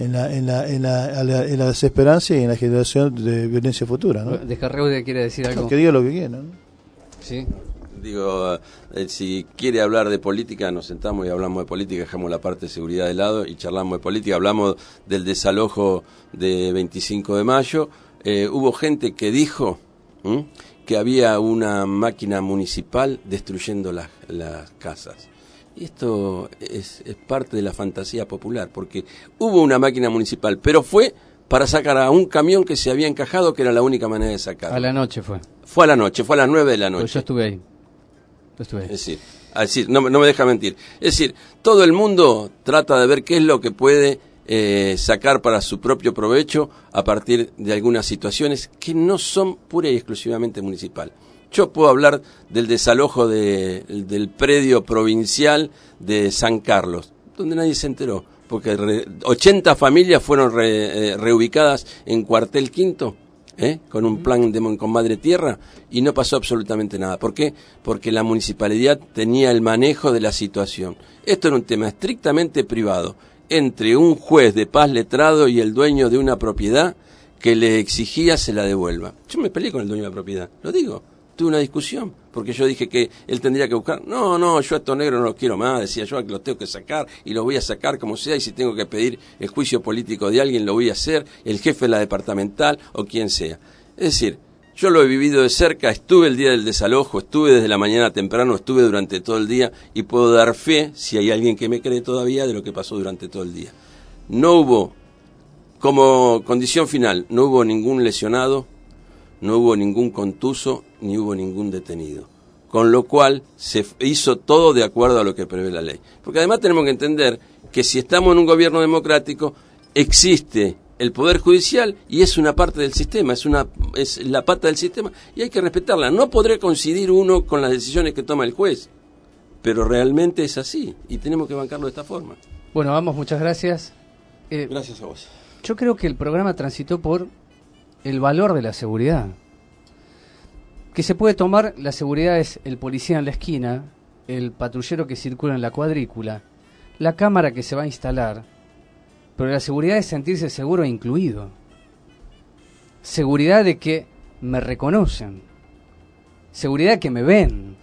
desesperanza y en la generación de violencia futura, ¿no? Descarrego quiere decir algo. Que diga lo que quiera, ¿no? Sí. Digo, si quiere hablar de política, nos sentamos y hablamos de política, dejamos la parte de seguridad de lado y charlamos de política. Hablamos del desalojo de 25 de mayo. Hubo gente que dijo que había una máquina municipal destruyendo las casas. Y esto es parte de la fantasía popular, porque hubo una máquina municipal, pero fue para sacar a un camión que se había encajado, que era la única manera de sacarlo. A la noche fue. Fue a la noche, fue a las 9 de la noche. Pues yo estuve ahí. Es decir, no me deja mentir. Es decir, todo el mundo trata de ver qué es lo que puede sacar para su propio provecho a partir de algunas situaciones que no son pura y exclusivamente municipal. Yo puedo hablar del desalojo del predio provincial de San Carlos, donde nadie se enteró, porque 80 familias fueron reubicadas en Cuartel Quinto, con un plan con Madre Tierra, y no pasó absolutamente nada. ¿Por qué? Porque la municipalidad tenía el manejo de la situación. Esto era un tema estrictamente privado, entre un juez de paz letrado y el dueño de una propiedad que le exigía se la devuelva. Yo me peleé con el dueño de la propiedad, lo digo. Tuve una discusión, porque yo dije que él tendría que buscar. No, yo a estos negros no los quiero más, decía yo, que los tengo que sacar, y los voy a sacar como sea, y si tengo que pedir el juicio político de alguien, lo voy a hacer, el jefe de la departamental, o quien sea. Es decir, yo lo he vivido de cerca, estuve el día del desalojo, estuve desde la mañana temprano, estuve durante todo el día, y puedo dar fe, si hay alguien que me cree todavía, de lo que pasó durante todo el día. No hubo, como condición final, no hubo ningún lesionado, no hubo ningún contuso, ni hubo ningún detenido. Con lo cual, se hizo todo de acuerdo a lo que prevé la ley. Porque además tenemos que entender que si estamos en un gobierno democrático, existe el Poder Judicial y es una parte del sistema, es la pata del sistema, y hay que respetarla. No podrá coincidir uno con las decisiones que toma el juez, pero realmente es así, y tenemos que bancarlo de esta forma. Bueno, vamos, muchas gracias. Gracias a vos. Yo creo que el programa transitó por el valor de la seguridad. Que se puede tomar, la seguridad es el policía en la esquina, el patrullero que circula en la cuadrícula, la cámara que se va a instalar, pero la seguridad es sentirse seguro e incluido. Seguridad de que me reconocen, seguridad de que me ven.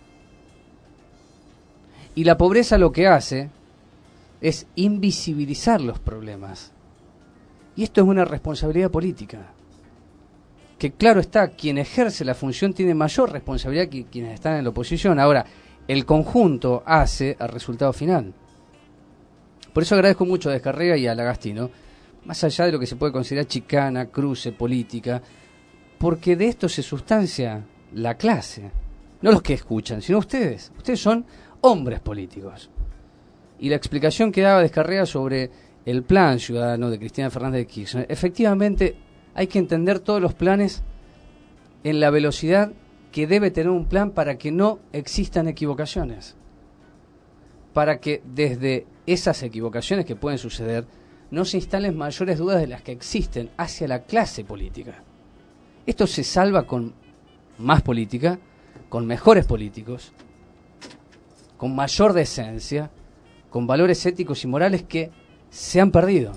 Y la pobreza lo que hace es invisibilizar los problemas. Y esto es una responsabilidad política. Que claro está, quien ejerce la función tiene mayor responsabilidad que quienes están en la oposición. Ahora, el conjunto hace al resultado final. Por eso agradezco mucho a Descarrega y a Lagastino, más allá de lo que se puede considerar chicana, cruce, política, porque de esto se sustancia la clase. No los que escuchan, sino ustedes. Ustedes son hombres políticos. Y la explicación que daba Descarrega sobre el plan ciudadano de Cristina Fernández de Kirchner, efectivamente hay que entender todos los planes en la velocidad que debe tener un plan para que no existan equivocaciones. Para que desde esas equivocaciones que pueden suceder no se instalen mayores dudas de las que existen hacia la clase política. Esto se salva con más política, con mejores políticos, con mayor decencia, con valores éticos y morales que se han perdido.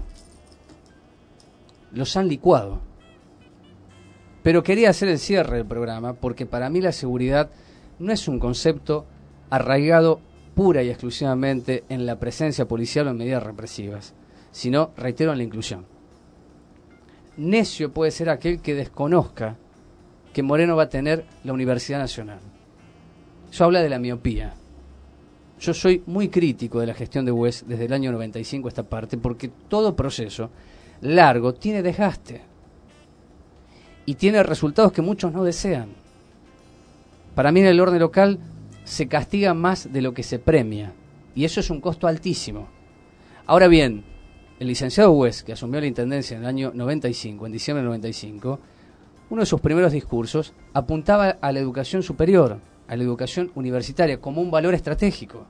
Los han licuado. Pero quería hacer el cierre del programa porque para mí la seguridad no es un concepto arraigado pura y exclusivamente en la presencia policial o en medidas represivas, sino, reitero, en la inclusión. Necio puede ser aquel que desconozca que Moreno va a tener la Universidad Nacional. Eso habla de la miopía. Yo soy muy crítico de la gestión de Wes desde el año 95 a esta parte, porque todo proceso largo tiene desgaste y tiene resultados que muchos no desean. Para mí en el orden local se castiga más de lo que se premia, y eso es un costo altísimo. Ahora bien, el licenciado Wes, que asumió la intendencia en el año 95, en diciembre del 95, uno de sus primeros discursos apuntaba a la educación superior, a la educación universitaria, como un valor estratégico,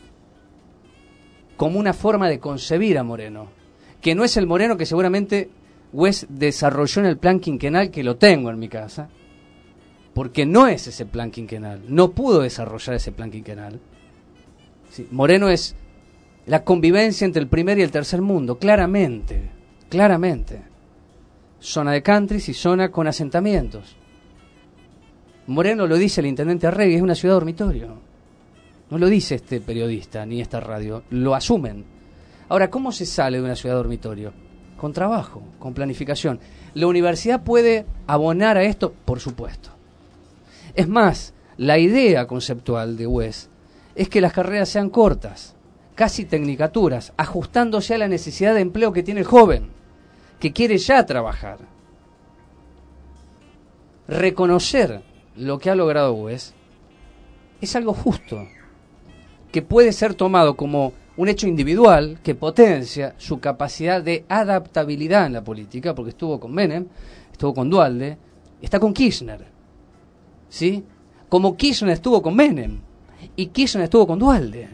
como una forma de concebir a Moreno, que no es el Moreno que seguramente Wes desarrolló en el plan quinquenal, que lo tengo en mi casa, porque no es ese plan quinquenal, no pudo desarrollar ese plan quinquenal. Sí, Moreno es la convivencia entre el primer y el tercer mundo, claramente, claramente. Zona de country y zona con asentamientos. Moreno lo dice el intendente Arregui, es una ciudad dormitorio. No lo dice este periodista ni esta radio, lo asumen. Ahora, ¿cómo se sale de una ciudad dormitorio? Con trabajo, con planificación. ¿La universidad puede abonar a esto? Por supuesto. Es más, la idea conceptual de UES es que las carreras sean cortas, casi tecnicaturas, ajustándose a la necesidad de empleo que tiene el joven, que quiere ya trabajar. Reconocer lo que ha logrado UES es algo justo, que puede ser tomado como un hecho individual que potencia su capacidad de adaptabilidad en la política, porque estuvo con Menem, estuvo con Duhalde, está con Kirchner, ¿sí? Como Kirchner estuvo con Menem y Kirchner estuvo con Duhalde.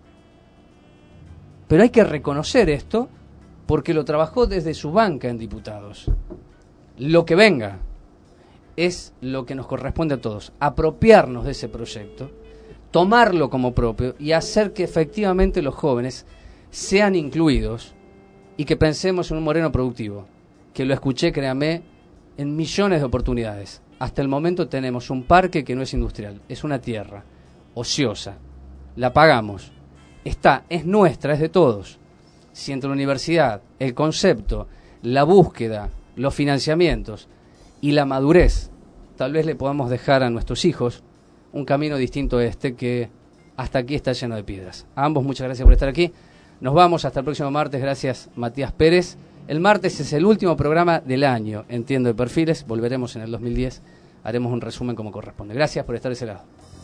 Pero hay que reconocer esto porque lo trabajó desde su banca en diputados. Lo que venga es lo que nos corresponde a todos, apropiarnos de ese proyecto, tomarlo como propio y hacer que efectivamente los jóvenes sean incluidos y que pensemos en un Moreno productivo, que lo escuché, créame, en millones de oportunidades. Hasta el momento tenemos un parque que no es industrial, es una tierra ociosa, la pagamos, está, es nuestra, es de todos. Si entre la universidad, el concepto, la búsqueda, los financiamientos y la madurez, tal vez le podamos dejar a nuestros hijos un camino distinto a este que hasta aquí está lleno de piedras. A ambos muchas gracias por estar aquí. Nos vamos hasta el próximo martes. Gracias, Matías Pérez. El martes es el último programa del año, entiendo, de Perfiles. Volveremos en el 2010. Haremos un resumen como corresponde. Gracias por estar de ese lado.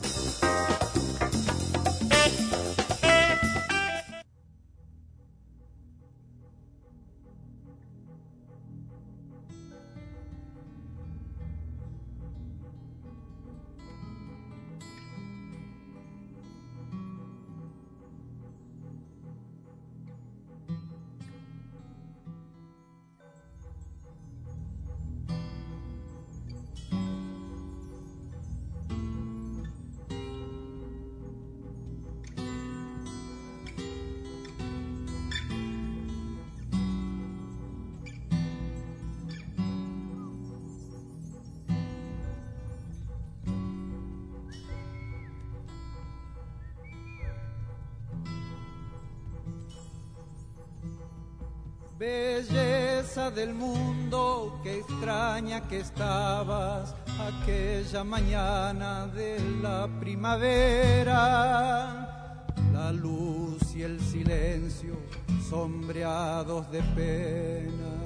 Belleza del mundo, qué extraña que estabas aquella mañana de la primavera. La luz y el silencio sombreados de pena.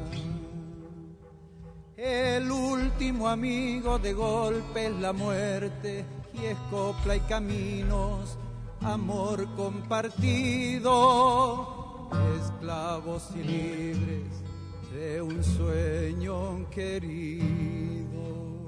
El último amigo de golpe es la muerte y es copla y caminos, amor compartido. Esclavos y libres de un sueño querido.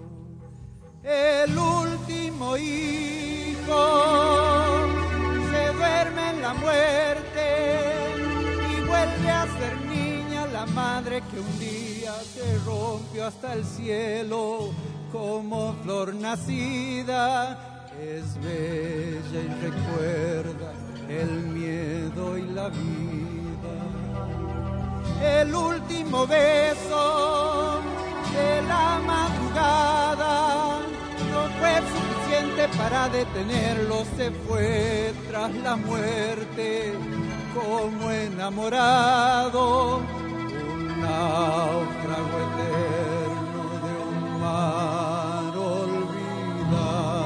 El último hijo se duerme en la muerte y vuelve a ser niña la madre que un día se rompió hasta el cielo como flor nacida. Es bella y recuerda el miedo y la vida. El último beso de la madrugada no fue suficiente para detenerlo, se fue tras la muerte como enamorado, un náufrago eterno de un mar olvidado.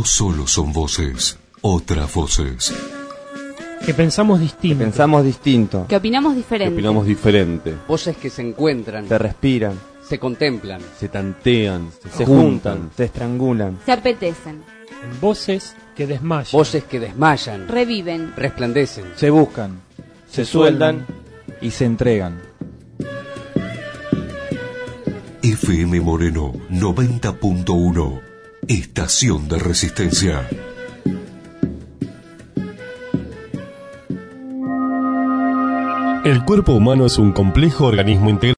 no solo son voces, otras voces. Que pensamos distinto. Que opinamos diferente. Voces que se encuentran, Se respiran, se contemplan, se tantean, se juntan, se estrangulan. Se apetecen. En voces que desmayan. voces que desmayan, Reviven. resplandecen. Se buscan, se sueldan y se entregan. FM Moreno 90.1, Estación de Resistencia. El cuerpo humano es un complejo organismo integral.